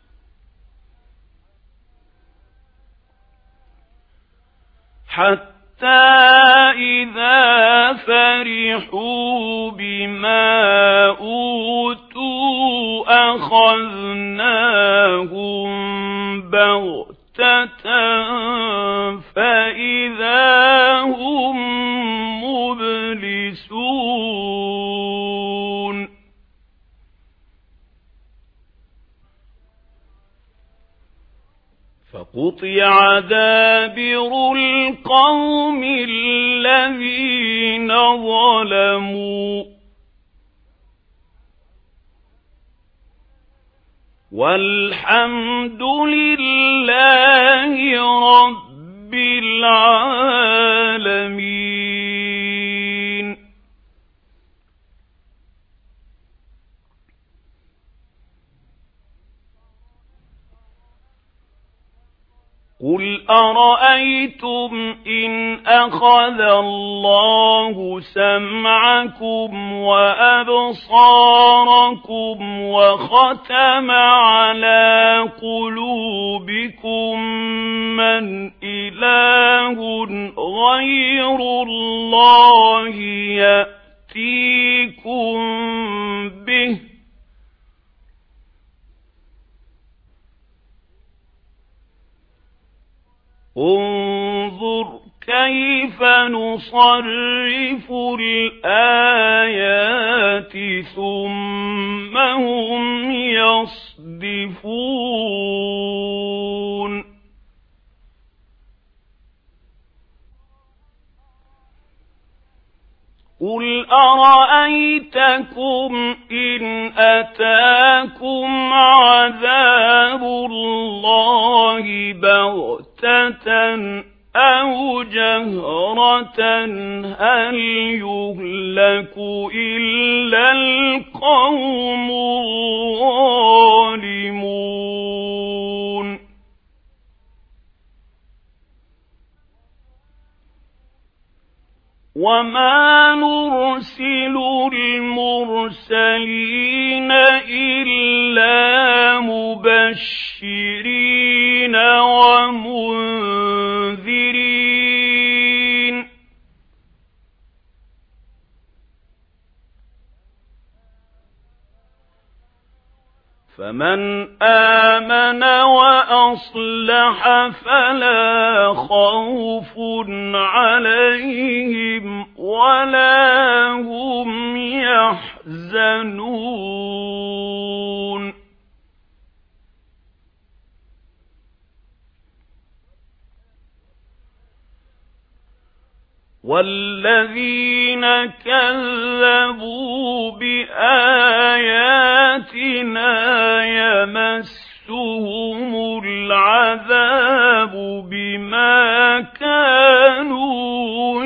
حتى إذا فرحوا بما أوتوا أخذناهم بغتة فإذا هم مبلسون فقطع دابر القوم الذين ظلموا والحمد لله رب العالمين قل أرأيتم إن أخذ الله سمعكم وأبصاركم وختم على قلوبكم من إله غير الله يأتيكم به انظر كيف نصرف الآيات ثم هم يصدفون قُلْ أَرَأَيْتَكُمْ إِنْ أَتَاكُمْ عَذَابُ اللَّهِ بَغْتَةً أَوْ جَهْرَةً هَلْ يُهْلَكُ إِلَّا الْقَوْمُ الظَّالِمُونَ وَمَا نُرْسِلُ الْمُرْسَلِينَ إِلَّا مُبَشِّرِينَ وَمُنذِرِينَ فَمَنْ آمَنَ وَأَصْلَحَ فَلَا خَوْفٌ عَلَيْهِمْ وَلَا هُمْ يَحْزَنُونَ وَالَّذِينَ كَذَّبُوا بِآيَاتِنَا يَمَسُّهُمُ الْعَذَابُ بِمَا كَانُوا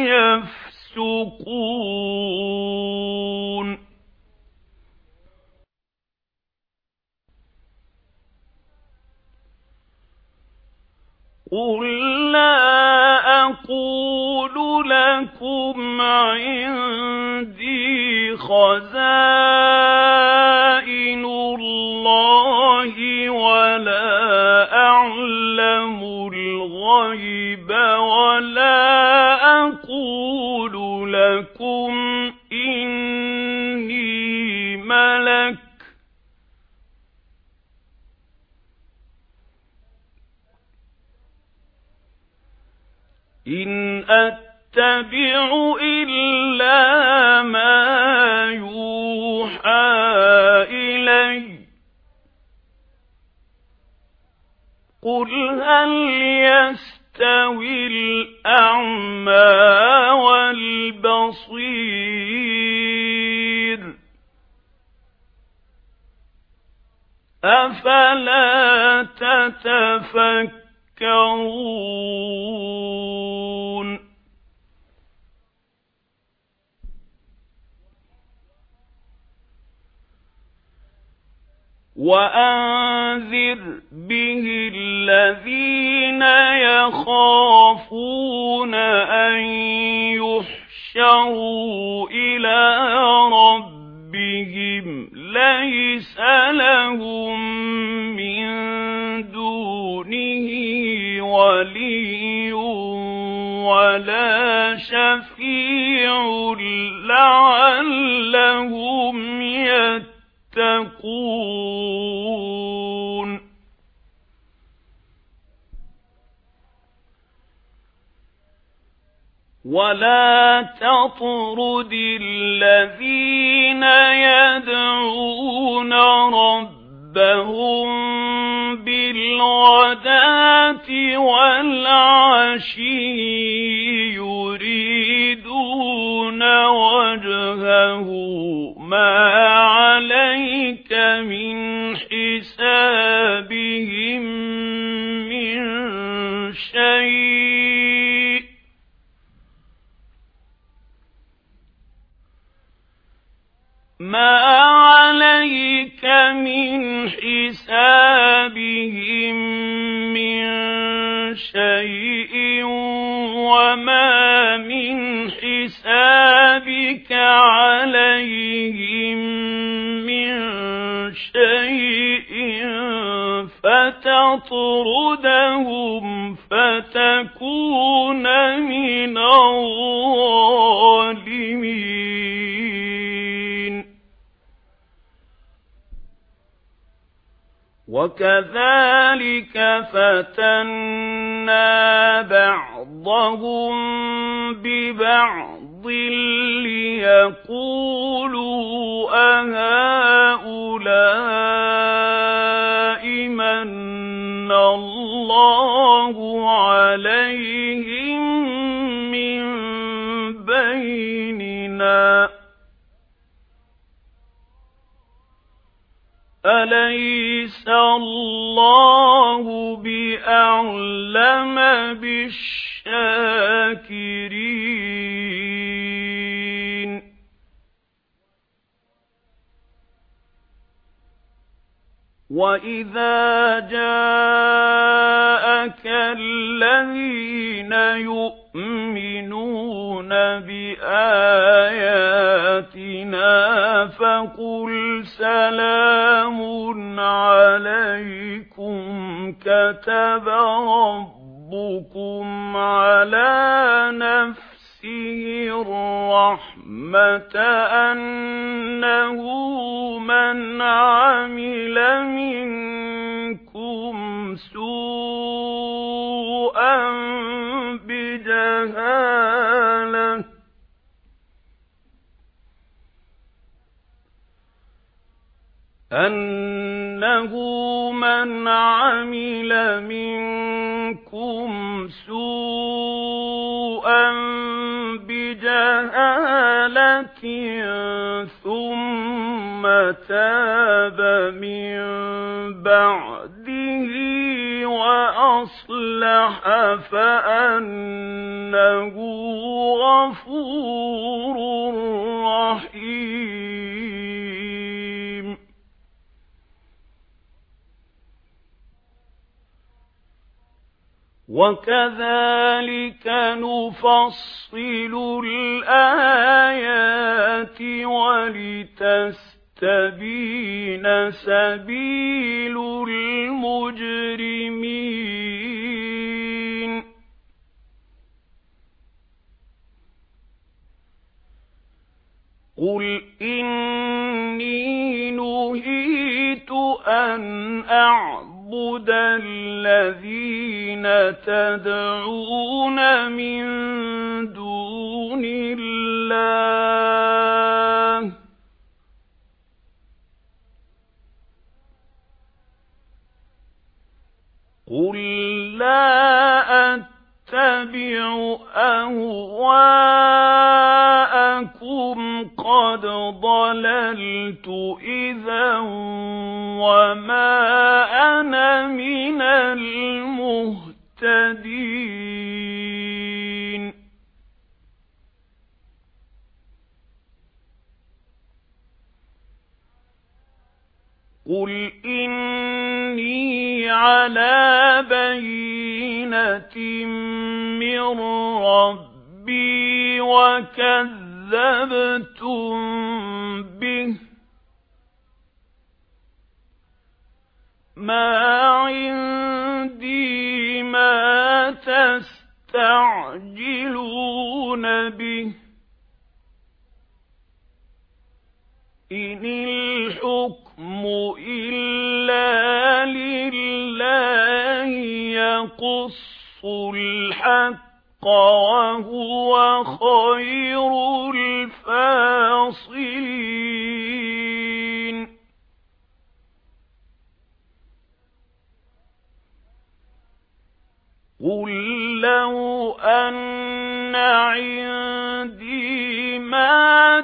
يَفْسُقُونَ قُل لَّا أَقُولُ لَكُمْ عِندِي خَزَائِنُ اللَّهِ وَلَا أَعْلَمُ الْغَيْبَ وَلَا أَقُولُ لَكُمْ إِنِّي مَلَكٌ إِنْ أَتَّبِعُ إِلَّا مَا يُوحَى إِلَيَّ قُلْ هَلْ يَسْتَوِي الْأَعْمَى وَالْبَصِيرُ أَفَلَا تَتَفَكَّرُونَ وَأَنذِرْ بِهِ الَّذِينَ يَخَافُونَ أَن يُحْشَرُوا إِلَى رَبِّهِمْ لَيْسَ لَهُم مِّن دُونِهِ وَلِيٌّ وَلَا شَفِيعٌ لَّعَلَّهُمْ يَتَّقُونَ وَلَا تَطْرُدِ الَّذِينَ يَدْعُونَ رَبَّهُم بِالْغَدَاةِ وَالْعَشِيِّ يُرِيدُونَ وَجْهَهُ مَا عَلَيْكَ مِنْ حِسَابِهِم مِّن شَيْءٍ مَا عَلَيْكَ مِنْ حِسَابِهِم مِّن شَيْءٍ وَمَا مِنْ حِسَابِكَ عَلَيْهِم مِّن شَيْءٍ فَتَطْرُدَهُمْ فَتَكُونَ مِنَ الظَّالِمِينَ وَكَذَلِكَ فَتَنَّا بَعْضَهُم بِبَعْضٍ لِيَقُولُوا أَهَٰؤُلَاءِ مَنَّ اللَّهُ عَلَيْهِم مِّن بَيْنِنَا أليس الله بأعلم بالشاكرين وَإِذَا جَاءَكَ الَّذِينَ يُؤْمِنُونَ بِآيَاتِنَا فَقُلْ سَلَامٌ عَلَيْكُمْ كَتَبَ رَبُّكُمْ عَلَى نَفْسِهِ الرَّحْمَةَ أَنَّهُ مَنْ عَمِلَ مِنكُمْ سُوءًا بِجَهَالَةٍ أَنَّهُ مَنْ عَمِلَ مِنكُمْ سُوءًا بِجَهَالَةٍ ثُمَّ تَابَ مِن بَعْدِهِ وَأَصْلَحَ فَأَنَّهُ غَفُورٌ رَّحِيمٌ وَكَذَلِكَ نُفَصِّلُ الْآيَاتِ وَلِتَسْتَبِينَ سَبِيلُ الْمُجْرِمِينَ قُلْ إِنِّي نُهِيتُ أَنْ أَعْبُدَ الَّذِينَ تَدْعُونَ مِن دُونِ اللَّهِ قُل لَّا أَتَّبِعُ أَهْوَاءَكُمْ قَدْ ضَلَلْتُ إِذًا وَمَا أَنَا مِنَ الْمُهْتَدِينَ قُلْ إِنِّي عَلَى بَيِّنَةٍ مِّن رَّبِّي وَكَذَّبْتُم بِهِ مَا عِندِي مَا تَسْتَعْجِلُونَ بِهِ إِنِ الْحُكْمُ إِلَّا لِلَّهِ يَقُصُّ الْحَقَّ وَهُوَ خَيْرُ الْفَاصِلِينَ قُل لَّوْ أَنَّ عِندِي مَا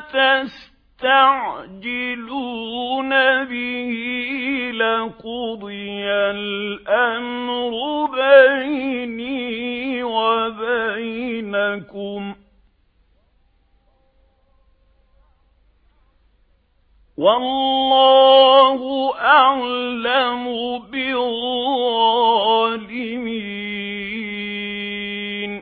تَسْتَعْجِلُونَ بِهِ لَقُضِيَ الْأَمْرُ بَيْنِي وَبَيْنَكُمْ وَاللَّهُ أَعْلَمُ بِالظَّالِمِينَ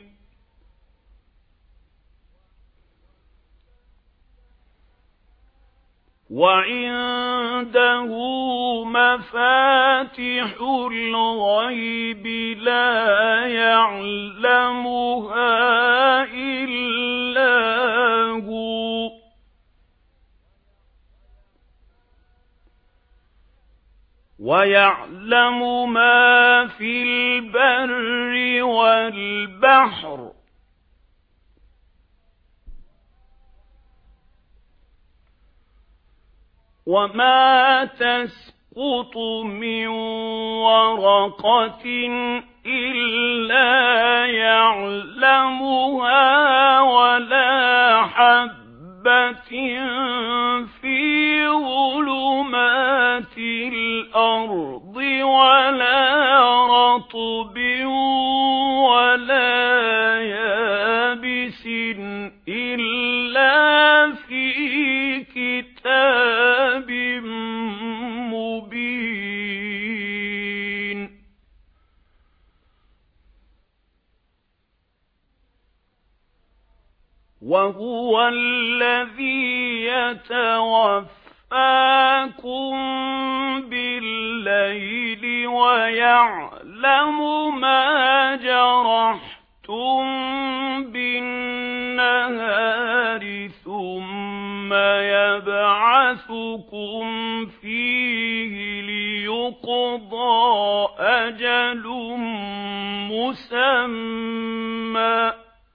وَعِندَهُ مَفَاتِحُ الْغَيْبِ لَا يَعْلَمُهَا إِلَّا هُوَ وَيَعْلَمُ مَا فِي الْبَرِّ وَالْبَحْرِ وَمَا تَسْقُطُ مِنْ وَرَقَةٍ إِلَّا يَعْلَمُهَا وَلَا حَبَّةٍ فِي ظُلُمَاتِ لَفِي كِتَابٍ مُبِينٍ وَهُوَ الَّذِي يَتَوَفَّاكُم بِاللَّيْلِ وَيَعْلَمُ مَا جَرَحْتُم بِالنَّهَارِ ثُمَّ يَبْعَثُكُمْ فِيهِ لِيُقْضَىٰ أَجَلٌ مُّسَمًّى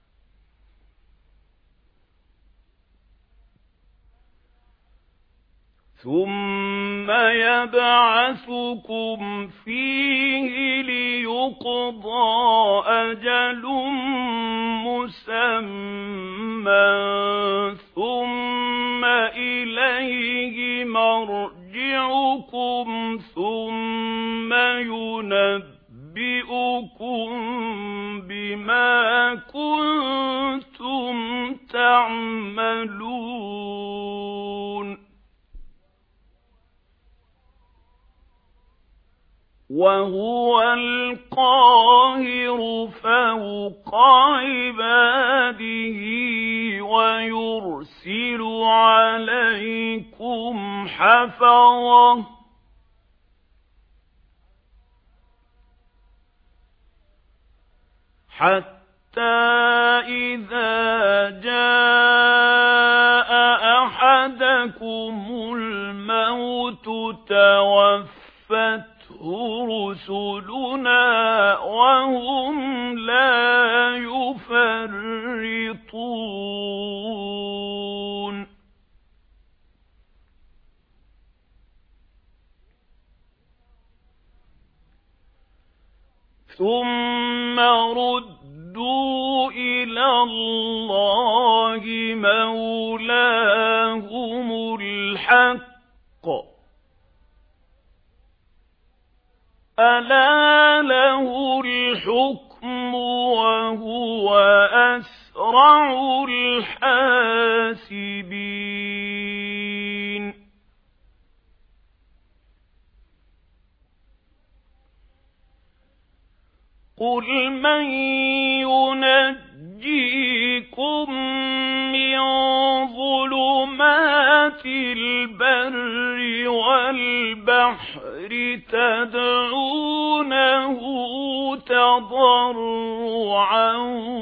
ثُمَّ يَبْعَثُكُمْ فِيهِ لِيُقْضَىٰ أَجَلٌ مُّسَمًّى ثُمَّ إِلَيْهِ مَرْجِعُكُمْ ثُمَّ يُنَبِّئُكُم بِمَا كُنتُمْ تَعْمَلُونَ وَهُوَ الْقَاهِرُ فَوْقَ عِبَادِهِ وَيُرْسِلُ عَلَيْكُمْ حَفَظَةً حَتَّى إِذَا جَاءَ أَحَدَكُمُ الْمَوْتُ تَوَفَّتْهُ رُسُلُنَا وَهُمْ لَا يُفَرِّطُونَ ثُمَّ رُدُّوا إِلَى اللَّهِ مَوْلَاهُمُ الْحَقِّ أَلَا لَهُ الْحُكْمُ وَهُوَ أَسْرَعُ الْحَاسِبِينَ قُلْ مَن يُنَجِّيكُم مِّن ظُلُمَاتِ الْبَرِّ وَالْبَحْرِ تَدْعُونَهُ تَضَرُّعًا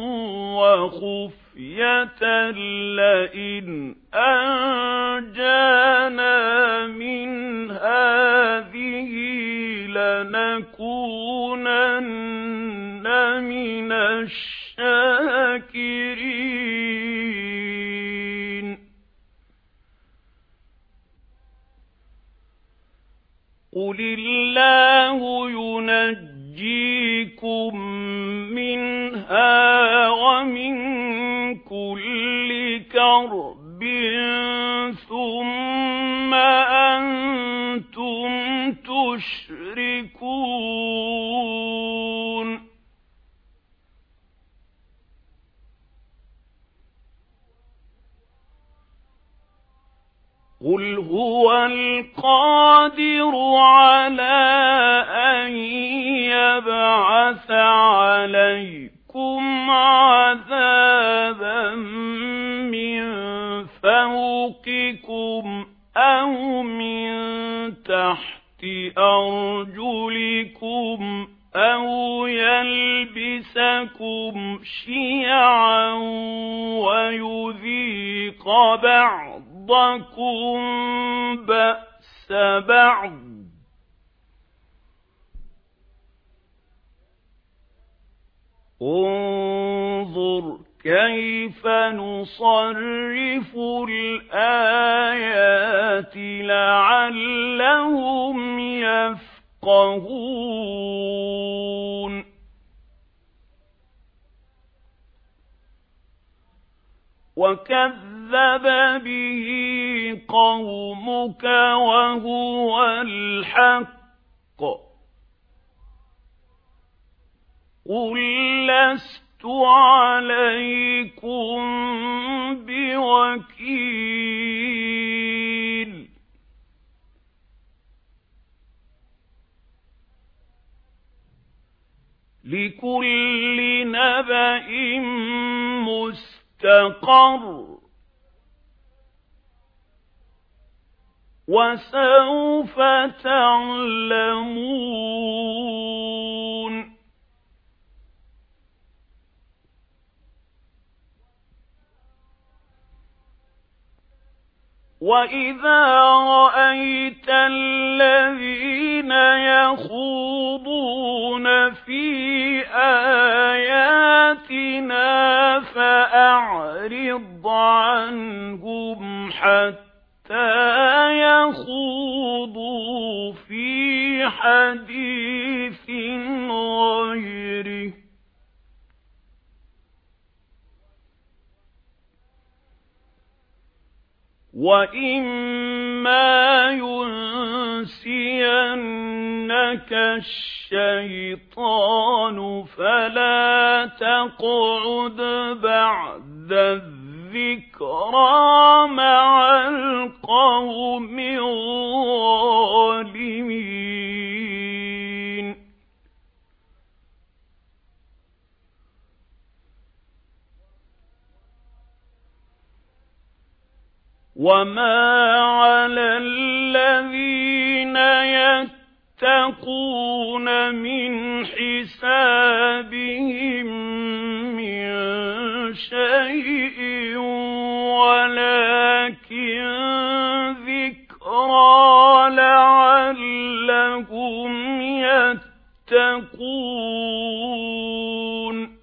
وَخُفْيَةً لَّئِنْ أَنجَانَا مِنْ هَٰذِهِ لَنَكُونَنَّ مِنَ الشَّاكِرِينَ قُلِ اللَّهُ يُنَجِّيكُم مِّنْهَا وَمِن كُلِّ كَرْبٍ ثُمَّ أَنتُمْ تُشْرِكُونَ قُلْ هُوَ الْقَادِرُ عَلَىٰ أَن يَبْعَثَ عَلَيْكُمْ عَذَابًا مِّن فَوْقِكُمْ أَوْ مِن تَحْتِ أَرْجُلِكُمْ أَوْ يَلْبِسَكُمْ شِيَعًا وَيُذِيقَ بَعْضَكُم بَأْسَ بَعْضٍ انظُرْ كَيْفَ نُصَرِّفُ الْآيَاتِ لَعَلَّهُمْ يَفْقَهُونَ وَكَذَّبَ بِهِ قَوْمُكَ وَهُوَ الْحَقُّ قُل لَّسْتُ عَلَيْكُم بِوَكِيلٍ مستقر وسوف تعلمون وَإِذَا رَأَيْتَ الَّذِينَ يَخُوضُونَ فِي آيَاتِنَا فَأَعْرِضْ عَنْهُمْ حَتَّى يَخُوضُوا فِي حَدِيثٍ غَيْرِهِ وَإِمَّا يُنْسِيَنَّكَ الشَّيْطَانُ فَلَا تَقْعُدْ بَعْدَ الذِّكْرَى مَعَ الْقَوْمِ الظَّالِمِينَ وَمَا عَلَى الَّذِينَ يَتَّقُونَ مِنْ حِسَابِهِمْ مِنْ شَيْءٍ وَلَكِنْ ذِكْرَى لَعَلَّهُمْ يَتَّقُونَ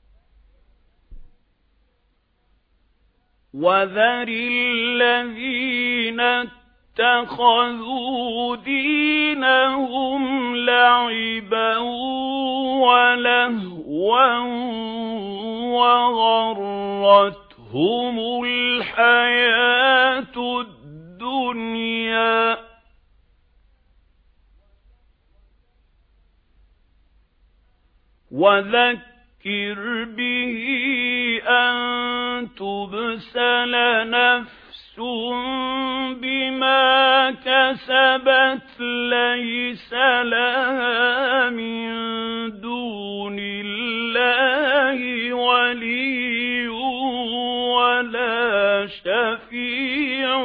وَذَرِ الَّذِينَ اتَّخَذُوا دِينَهُمْ لَعِبًا وَلَهْوًا وَغَرَّتْهُمُ الْحَيَاةُ الدُّنْيَا وَذَكِّرْ بِهِ أَن تُبْسَلَ نَفْسٌ بِمَا كَسَبَتْ لَيْسَ لَهَا مِن دُونِ اللَّهِ وَلِيٌّ وَلَا شَفِيعٌ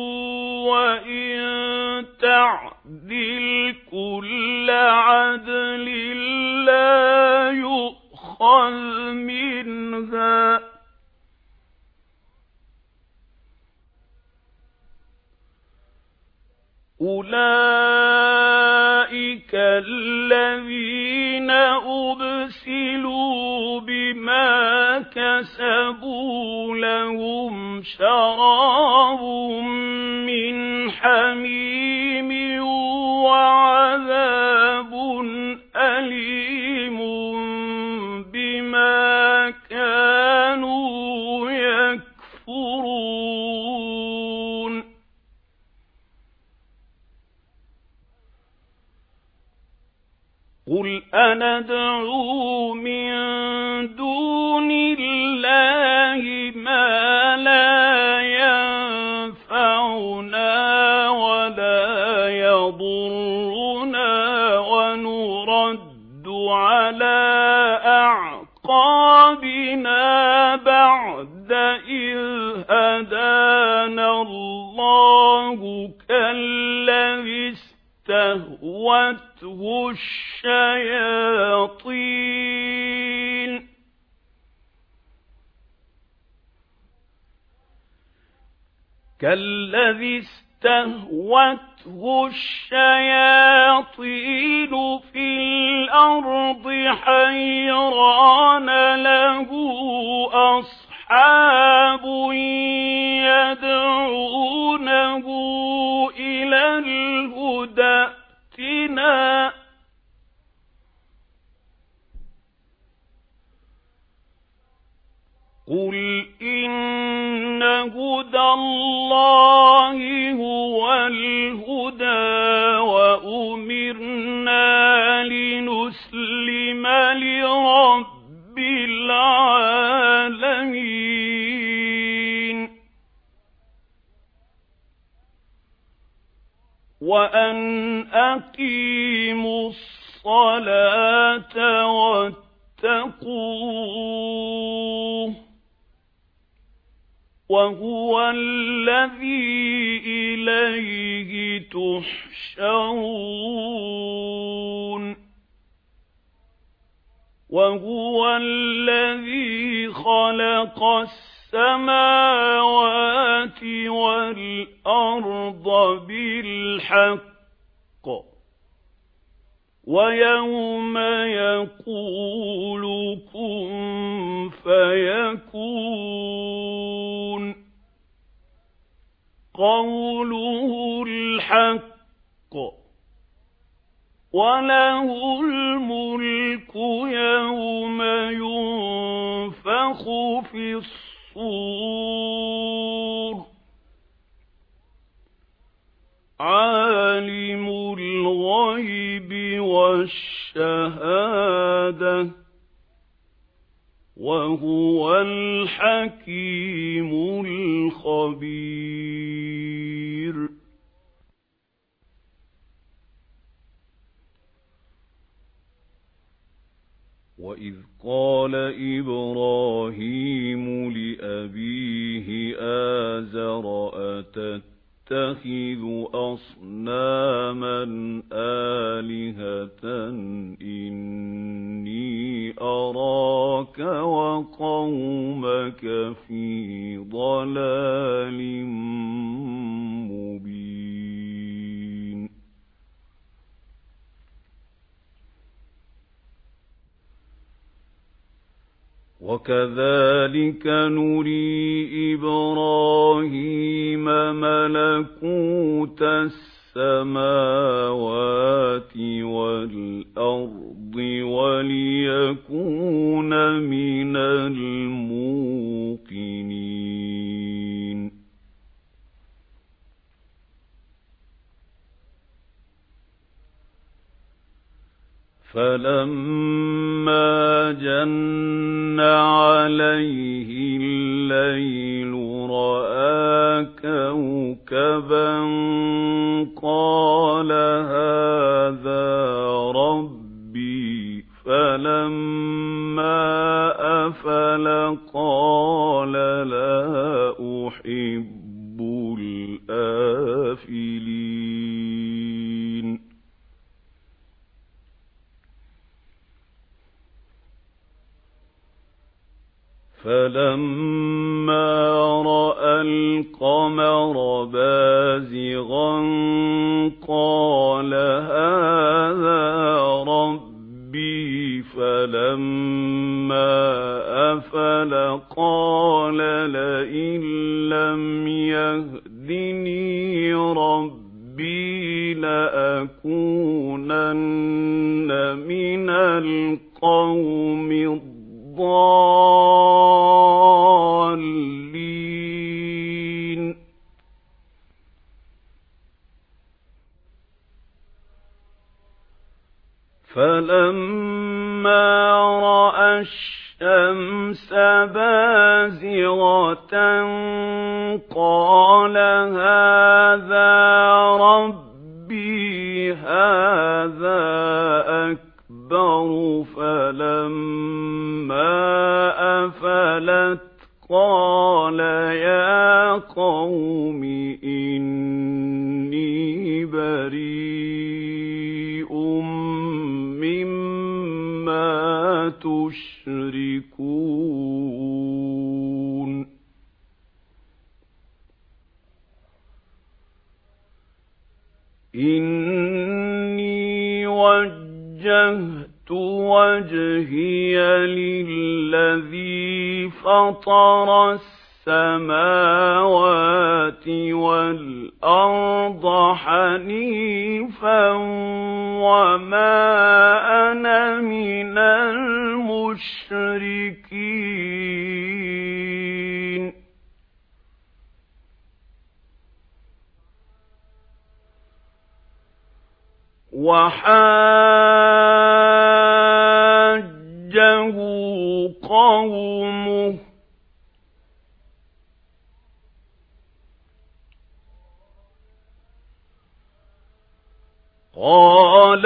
وَإِن تَعْدِلْ كُلَّ عَدْلٍ لَّا يُؤْخَذْ مِنْهَا أُولَئِكَ الَّذِينَ أُبْسِلُوا بِمَا كَسَبُوا لَهُمْ شَرَابٌ مِّنْ حَمِيمٍ وَعَذَابٌ أَلِيمٌ بِمَا كَانُوا يَكْفُرُونَ قُلْ أَنَدْعُو مِن دُونِ اللَّهِ مَا لَا يَنفَعُنَا وَلَا يَضُرُّنَا وَنُرَدُّ عَلَى أَعْقَابِنَا بَعْدَ إِذْ هَدَانَا اللَّهُ كَالَّذِي اسْتَهْوَتْهُ الشَّيَاطِينُ كَالَّذِي اسْتَهْوَتْهُ الشَّيَاطِينُ فِي الْأَرْضِ حَيْرَانَ لَهُ أَصْحَابٌ يَدْعُونَهُ إِلَى الْهُدى ائْتِنَا قُلْ إِنَّ هُدَى اللَّهِ هُوَ الْهُدَى وَأُمِرْنَا لِنُسْلِمَ لِرَبِّ الْعَالَمِينَ وَأَنْ أَقِيمُوا الصَّلَاةَ وَاتَّقُوهُ وهو الذي إليه تحشرون وهو الذي خلق السماوات والأرض بالحق ويوم يقول كن فيكون قوله الحق وله الملك يوم ينفخ في الصور عالم الغيب والشهادة وهو الحكيم الخبير وَإِذْ قَالَ إِبْرَاهِيمُ لِأَبِيهِ آزَرَ أَتَتَّخِذُ أَصْنَامًا آلِهَةً إِنِّي أَرَاكَ وَقَوْمَكَ فِي ضَلَالٍ مُبِينٍ وَكَذَلِكَ نُرِي إِبْرَاهِيمَ مَلَكُوتَ السَّمَاوَاتِ وَالْأَرْضِ وَلِيَكُونَ مِنَ الْمُوقِنِينَ فَلَمَّا جَنَّ عَلَيْهِ اللَّيْلُ رَأَىٰ كَوْكَبًا قَالَ هَٰذَا رَبِّي فَلَمَّا أَفَلَ قَالَ لَا أُحِبُّ الْآفِلِينَ فَلَمَّا رَأَى الْقَمَرَ بَازِغًا قَالَ هَٰذَا رَبِّي فَلَمَّا أَفَلَ قَالَ لَئِن لَّمْ يَهْدِنِي رَبِّي لَأَكُونَنَّ مِنَ الْقَوْمِ الضَّالِّينَ فَلَمَّا رَأَى الشَّمْسَ بَازِغَةً قَالَ هَٰذَا رَبِّي هَٰذَا أَكْبَرُ فَلَمَّا أَفَلَتْ قَالَ يَا قَوْمِ إِنِّي بَرِيءٌ مِّمَّا تُشْرِكُونَ إِنِّي وَجَّهْتُ وَجْهِيَ لِلَّذِي فَطَرَ السَّمَاوَاتِ وَالْأَرْضَ حَنِيفًا وَمَا أَنَا مِنَ الْمُشْرِكِينَ وَحَاجَّهُ قَوْمُهُ قَالَ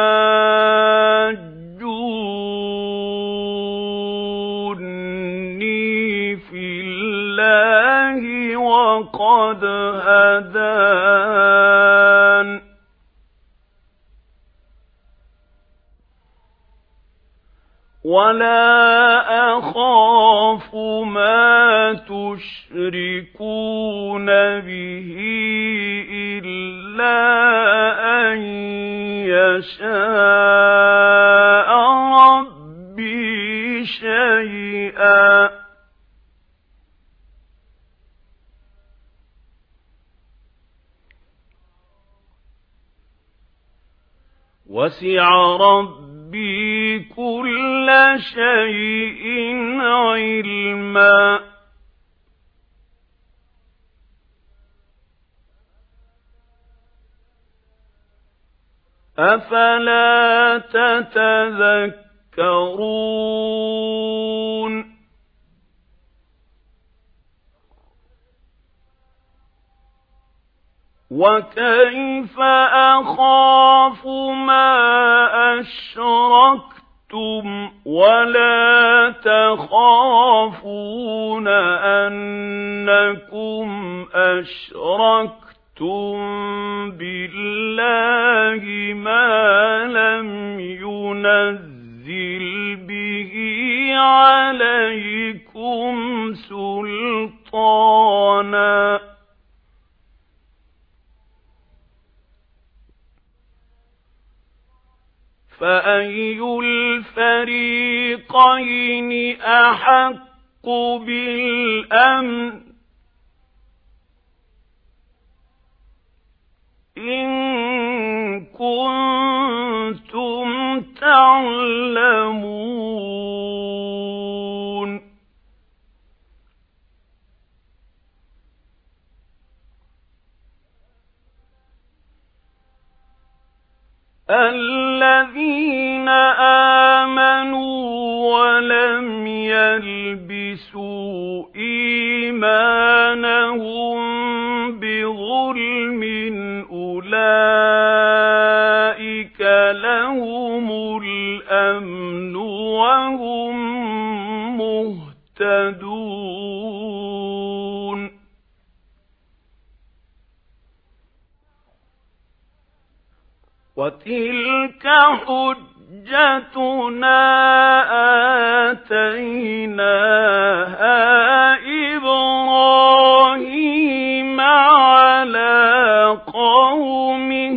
أَتُحَاجُّونِّي وقد هدان ولا أخاف ما تشركون به إلا أن يشاء ربي شيئا وسع ربي كل شيء علما أفلا تتذكرون وكيف أخاف ما أشركتم ولا تخافون أنكم أشركتم بالله ما لم ينزل به عليكم سلطانا فأي الفريقين أحق بالأمن إن كنتم تعلمون الذين آمنوا ولم يلبسوا إيمانهم بظلم أولئك لهم الأمن وهم مهتدون وتلك حجتنا آتيناها إبراهيم على قومه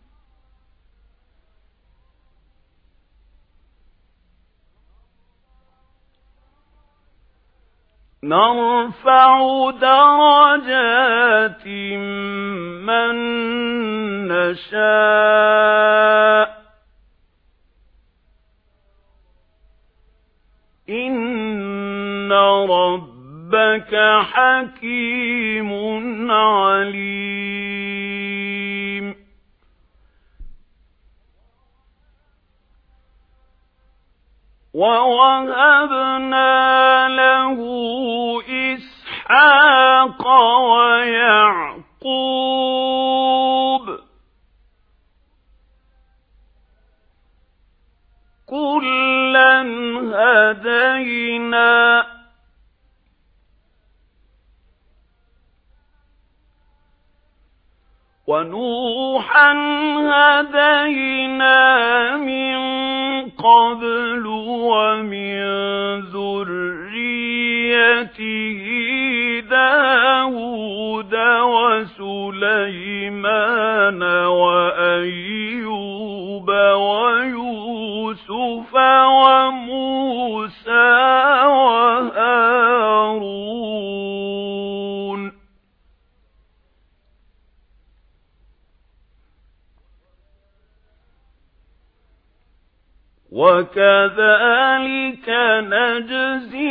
نرفع درجات من نشاء إن ربك حكيم عليم ووهبنا له إسحاق ويعقوب كلا هدينا ونوحا هدينا من قبل ومن ذريته داود وسليمان وأيوب ويوسف وموسى وهارون وكذلك نجزي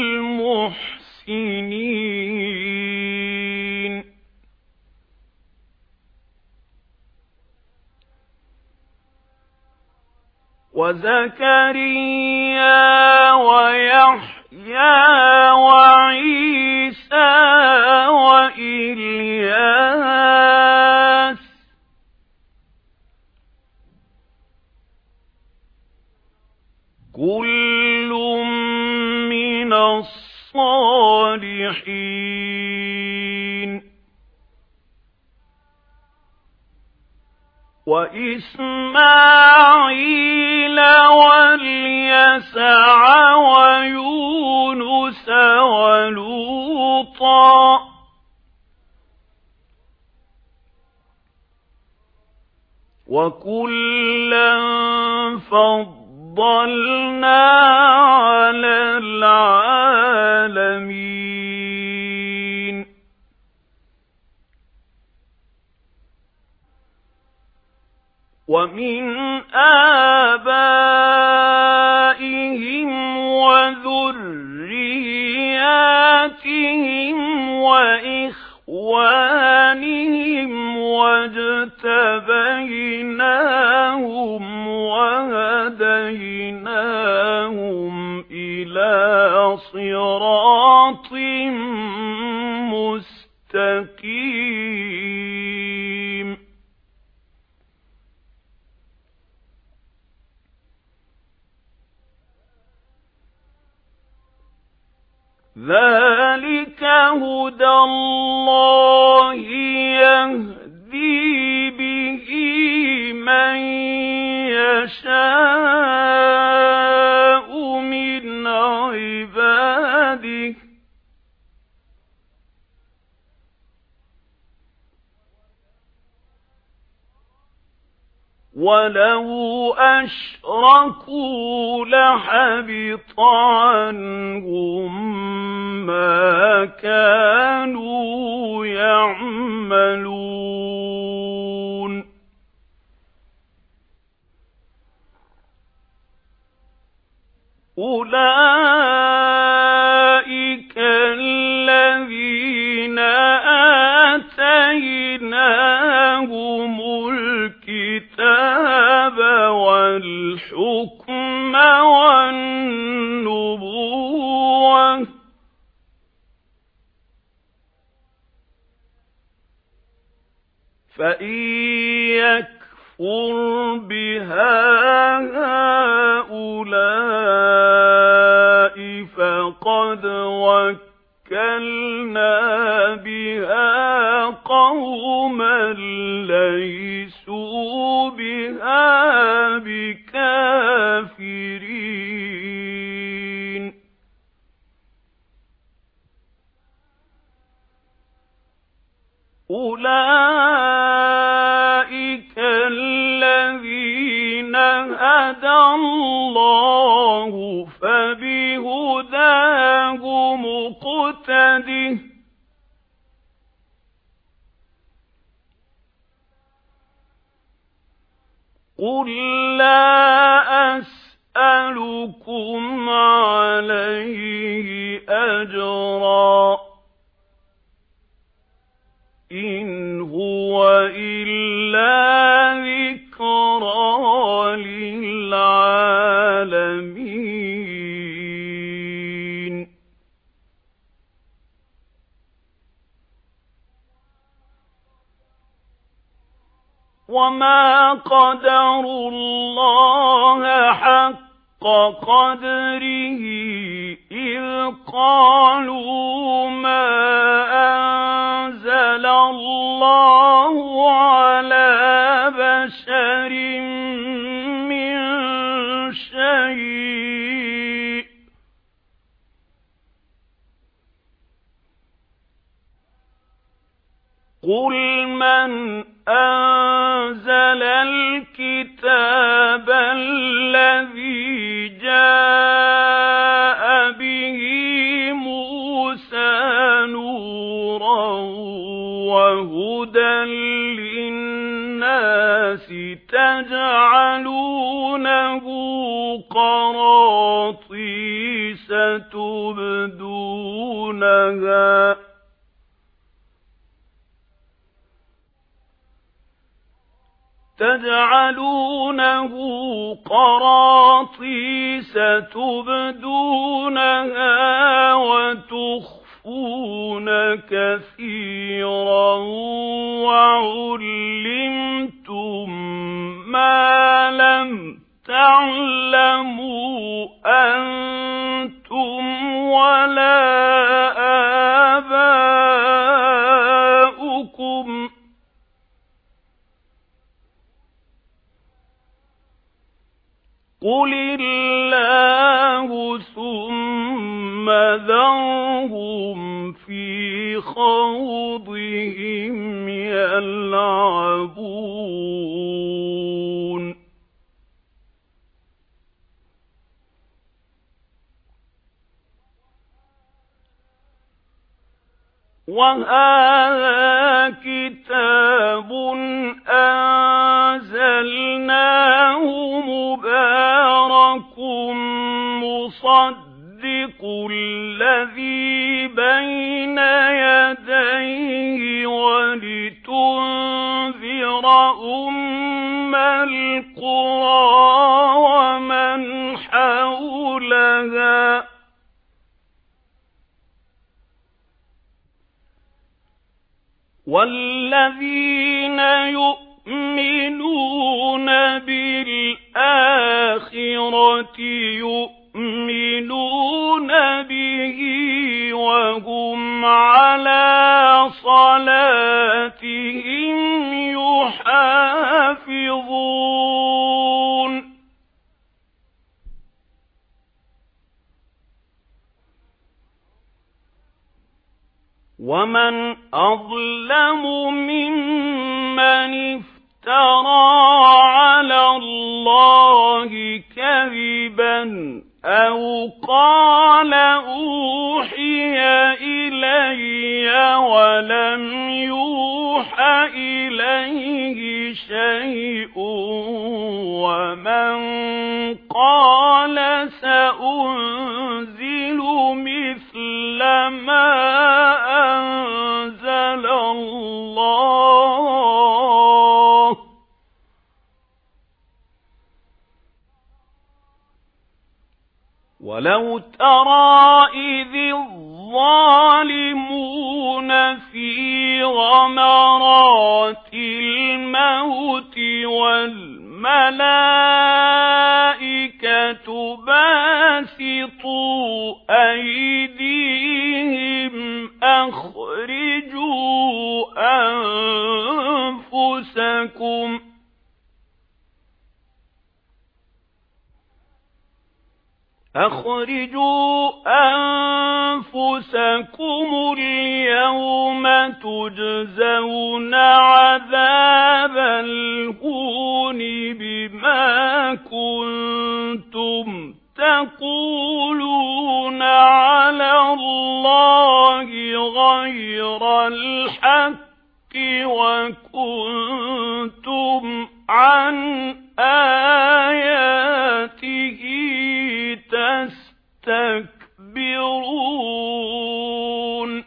المحسنين وزكريا ويحيى وعيسى وإلياس كل من الصالحين وإسماعيل واليسع ويونس ولوطا وكلا فضلنا على العالمين ومن آبائهم وذرياتهم وإخوانهم واجتبيناهم وهديناهم إلى صراط مستقيم ذلك هدى الله يهدي به من يشاء من عباده ولو أشركوا لحبط عنهم ما كانوا يعملون أولئك الذين آتيناهم الكتاب والحكم والنبوة فإن يكفر بها هؤلاء فقد وكلنا بها قوما ليسوا بها بكافرين أولئك الذين هدى الله فبهداه مقتده قل لا أسألكم عليه أجرا إن هو إلا ذكرى للعالمين وما قدروا الله حق قدره إذ قالوا ما أنزل الله على بشر من شيء قل من أنزل الكتاب الذي جاء به موسى نورا وهدى للناس تجعلونه قراطيس تبدونها تجعلونه قراطيس تبدونها وتخفون كثيرا وعلمتم ما لم تعلموا أنتم ولا آباؤكم ثُمَّ ذَرْهُمْ فِي خَوْضِهِمْ يَلْعَبُونَ وَهَذَا كِتَابٌ أَنزَلْنَاهُ مُبَارَكٌ مُصَدِّقُ الَّذِي بَيْنَ يَدَيْهِ وَلِتُنذِرَ أُمَّ الْقُرَىٰ وَمَنْ حَوْلَهَا وَالَّذِينَ يُؤْمِنُونَ بِالْآخِرَةِ يُؤْمِنُونَ بِهِ وَهُمْ عَلَى صَلَاتِهِمْ يُحَافِظُونَ وَمَنْ أَظْلَمُ مِمَّنِ افْتَرَى عَلَى اللَّهِ كَذِبًا أَوْ قَالَ أُوحِيَ إِلَيَّ وَلَمْ يُوحَ إِلَيْهِ شَيْءٌ وَمَنْ قَالَ سَأُنْزِلُ مِثْلَ مَا أَنزَلَ اللَّهُ وَلَوْ تَرَى إِذِ الظَّالِمُونَ فِي غَمَرَاتِ الْمَوْتِ وَالْمَلَائِكَةُ بَاسِطُو أَيْدِيهِمْ أَخْرِجُوا أَنفُسَكُمْ أَخْرِجُوا أَنفُسَكُمُ الْيَوْمَ تُجْزَوْنَ عَذَابَ الْهُونِ بِمَا كُنتُمْ تَقُولُونَ عَلَى اللَّهِ غَيْرَ الْحَقِّ وَكُنتُمْ عَنْ آيَاتِهِ تستكبرون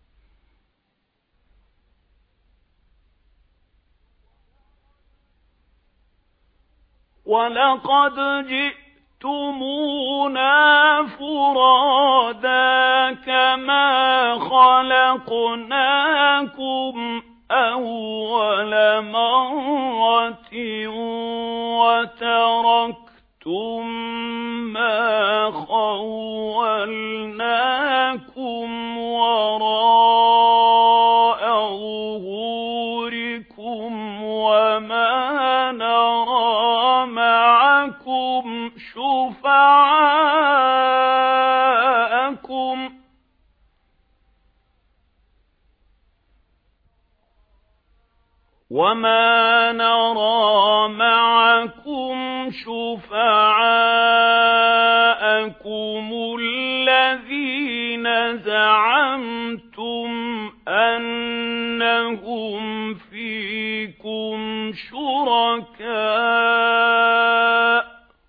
وَلَقَدْ جِئْتُمُونَا فُرَادَىٰ كَمَا خَلَقْنَاكُمْ أَوَّلَ مَرَّةٍ وَتَرَكْتُمْ مَا خَوَّلْنَاكُمْ وَرَاءَ ظُهُورِكُمْ وَمَا نَرَىٰ مَعَكُمْ شُفَعَاءَكُمْ وَمَا نَرَىٰ مَعَكُمْ شُفَعَاءَكُمُ الَّذِينَ زَعَمْتُمْ أَنَّهُمْ فِيكُمْ شُرَكَاءُ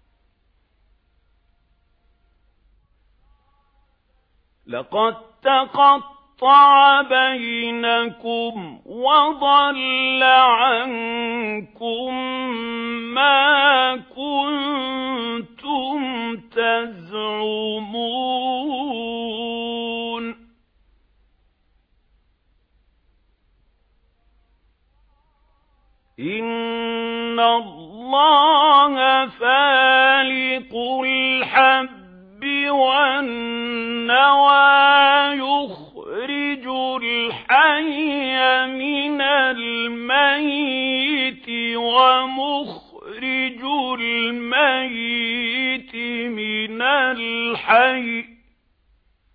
لَقَدْ تَقَطَّعَ بَيْنَكُمْ وَضَلَّ عَنكُم مَّا كُنتُمْ تَزْعُمُونَ إِنَّ اللَّهَ فَالِقُ الْحَبِّ وَالنَّوَىٰ يُخْرِجُ الْحَيَّ مِنَ الْمَيِّتِ وَمُخْرِجُ الْمَيِّتِ مِنَ الْحَيِّ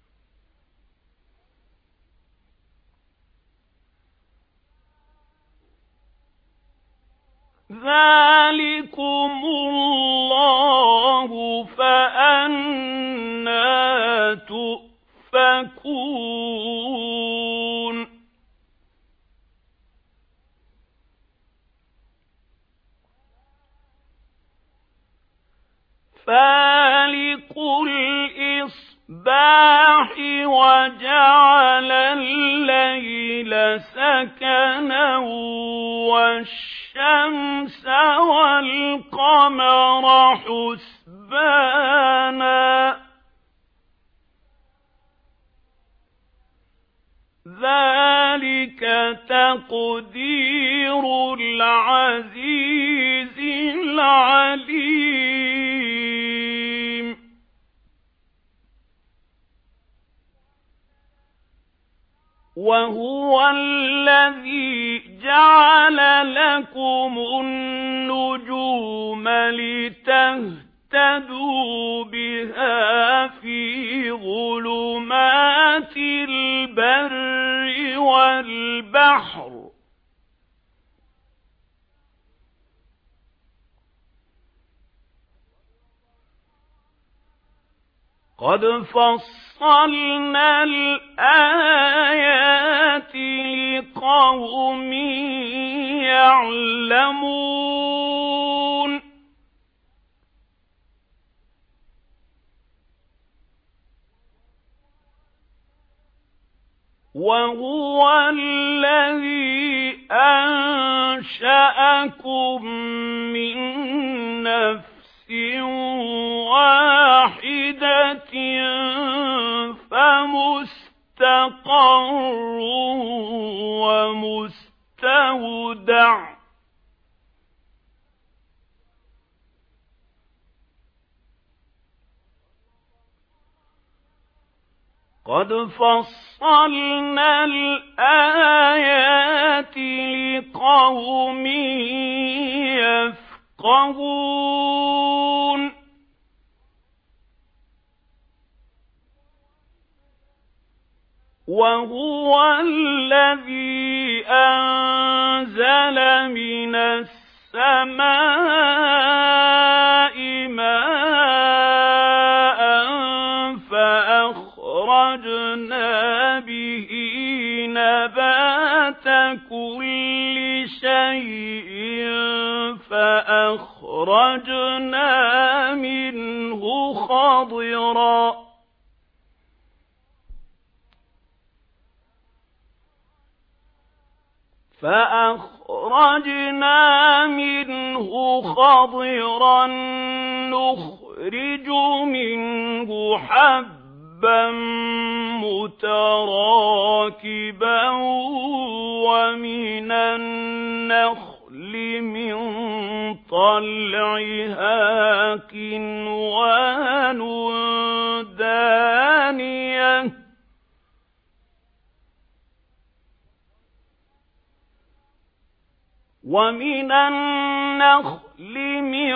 ذَلِكُمُ اللَّهُ فَأَنَّىٰ تُؤْفَكُونَ فَالِقُ الْإِصْبَاحِ وَجَعَلَ اللَّيْلَ سَكَنًا وَالشَّمْسَ وَالْقَمَرَ حُسْبَانًا ذَلِكَ تَقْدِيرُ الْعَزِيزِ الْعَلِيمِ وَهُوَ الَّذِي جَعَلَ لَكُمُ النُّجُومَ لِتَهْتَدُوا بِهَا فِي ظُلُمَاتِ الْبَرِّ وَالْبَحْرِ قَدْ فَصَّلْنَا الْآيَاتِ لِقَوْمٍ يَعْلَمُونَ وَهُوَ الَّذِي أَنشَأَكُم مِّن نَّفْسٍ وَاحِدَةٍ فَمُسْتَقَرٌّ وَمُسْتَوْدَعٌ قَدْ فَصَّلْنَا الْآيَاتِ لِقَوْمٍ يَفْقَهُونَ وَهُوَ الَّذِي أَنزَلَ مِنَ السَّمَاءِ مَاءً فَأَخْرَجْنَا بِهِ نَبَاتَ كُلِّ شَيْءٍ فَأَخْرَجْنَا مِنْهُ خَضِرًا فَأَخْرَجْنَا مِنْهُ خَضِرًا نُخْرِجُ مِنْهُ حَبًّا مُتَرَاكِبًا وَمِنَ النَّخْلِ مِنْ طَلْعِهَا كِنْوَانٌ دَانِيَةٌ وَمِنَ النَّخْلِ مِنْ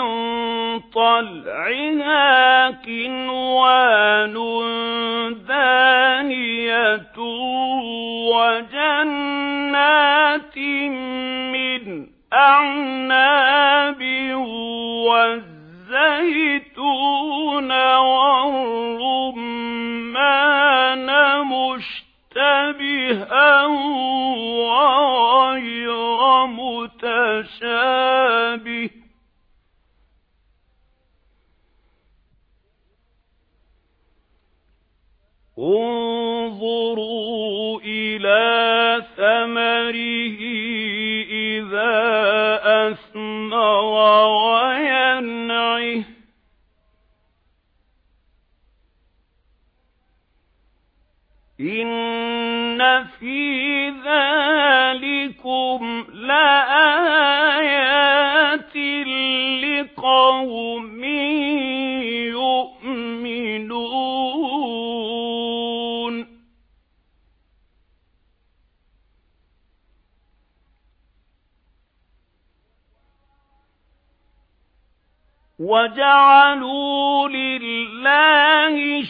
طَلْعِهَا كِنْوَانٌ دَانِيَةٌ وَجَنَّاتٍ مِنْ أَعْنَابٍ وَالزَّيْتُونَ وَالرُّمَّانَ مُشْتَبِهًا وَغَيْرَ مُتَشَابِهٍ انظُرُوا إِلَى ثَمَرِهِ إِذَا أَثْمَرَ وَيَنْعِهِ إِنَّ فِي ذَلِكُمْ لَآيَاتٍ لِقَوْمٍ يُؤْمِنُونَ وَجَعَلُوا لِلَّهِ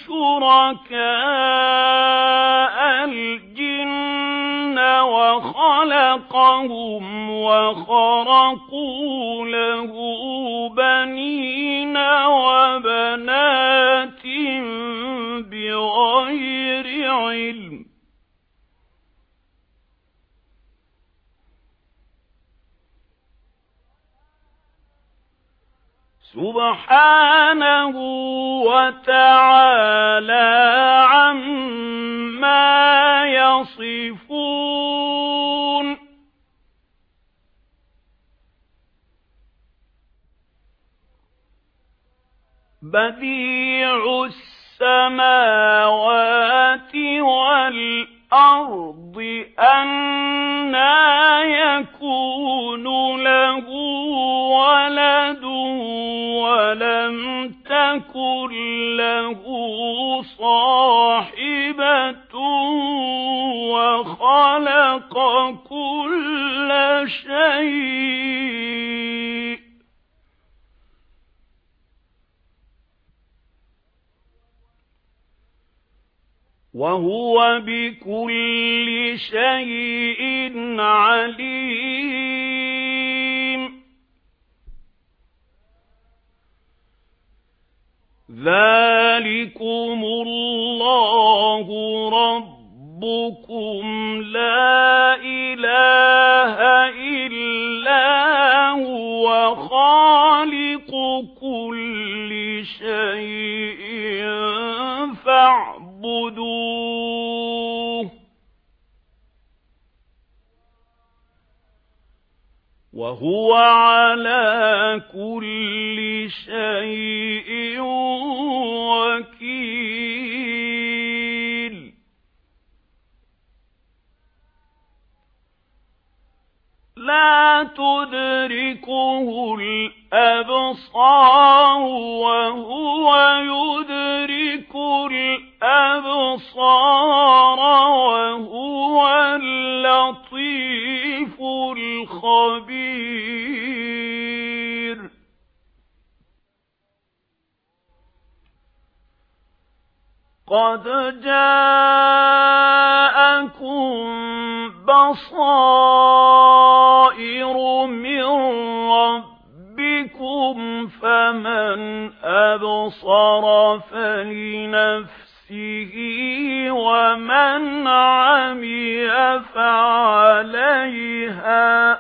شُرَكَاءَ الْجِنَّ وَخَلَقَهُمْ وَخَرَقُوا بغير علم سبحانه وتعالى عما يصفون بديع السماوات والأرض أنى يكون له ولد ولم تكن له صاحبة وخلق كل شيء وهو بكل شيء عليم ذلكم الله ربكم لا إله إلا هو خالق كل شيء فاعبدوه وهو على كل شيء وكيل لا تدركه الأبصار وهو يدرك الأبصار وهو اللطيف الخبير قد جاءكم بصائر من ربكم فمن أبصر فلنفسه ومن عمي فعليها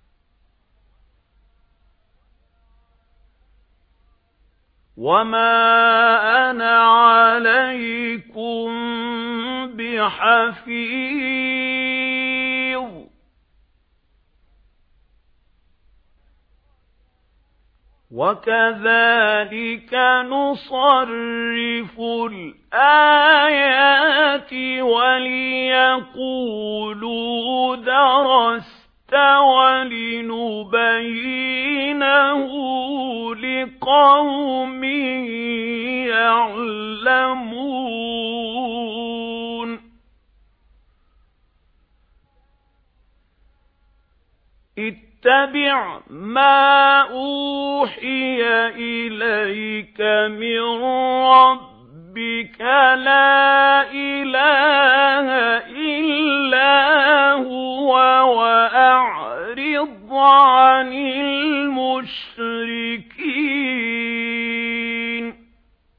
وما أنا عليكم بحفيظ وكذلك نصرف الآيات وليقولوا درست ولنبينه لقوم يعلمون اتبع ما أوحي إليك من ربك لا إله إلا هو وأعرض عن المشركين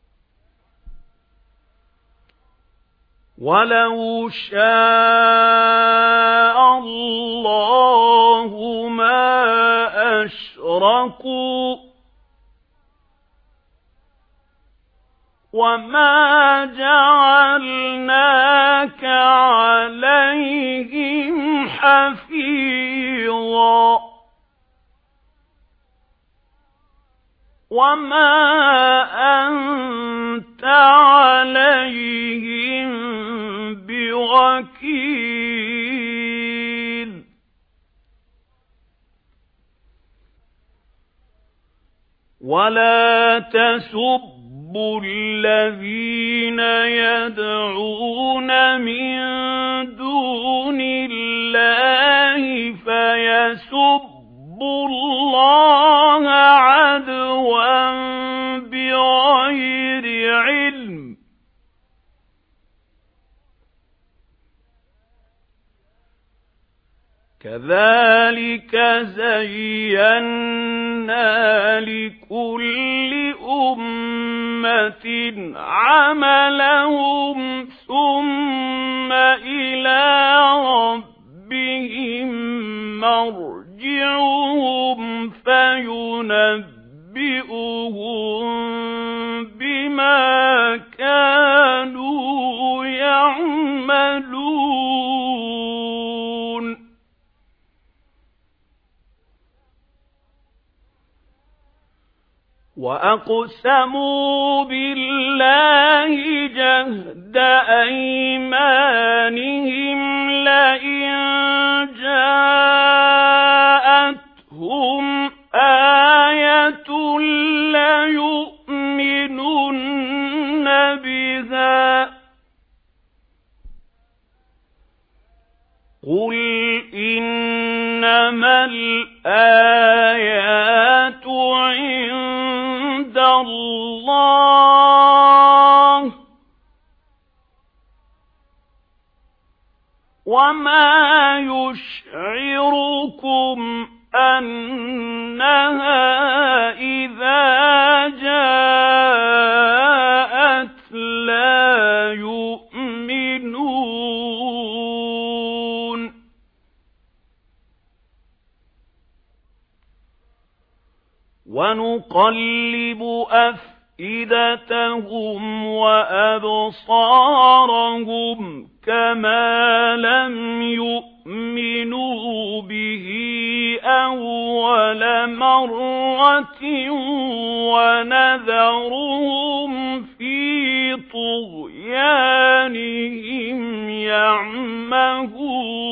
ولو شاء الله ما أشركوا وما جعلناك عليهم حفيظا وما أنت عليهم بوكيل ولا تسبوا الذين يدعون من دون الله فيسبوا الله عدوا بغير علم كذلك زينا لكل أمة عملهم ثم إلى ربهم مرجعهم فينبئهم بما كانوا يعملون وأقسموا بالله جهد أيمانهم لئن جاءتهم آية ليؤمنن بها قل إنما الآيات عند الله وما يشعركم أنها إذا جاءت لا يؤمنون ونقلب أفئدتهم وأبصارهم كما لم يؤمنوا به أول مرة ونذرهم في طغيانهم يعمهون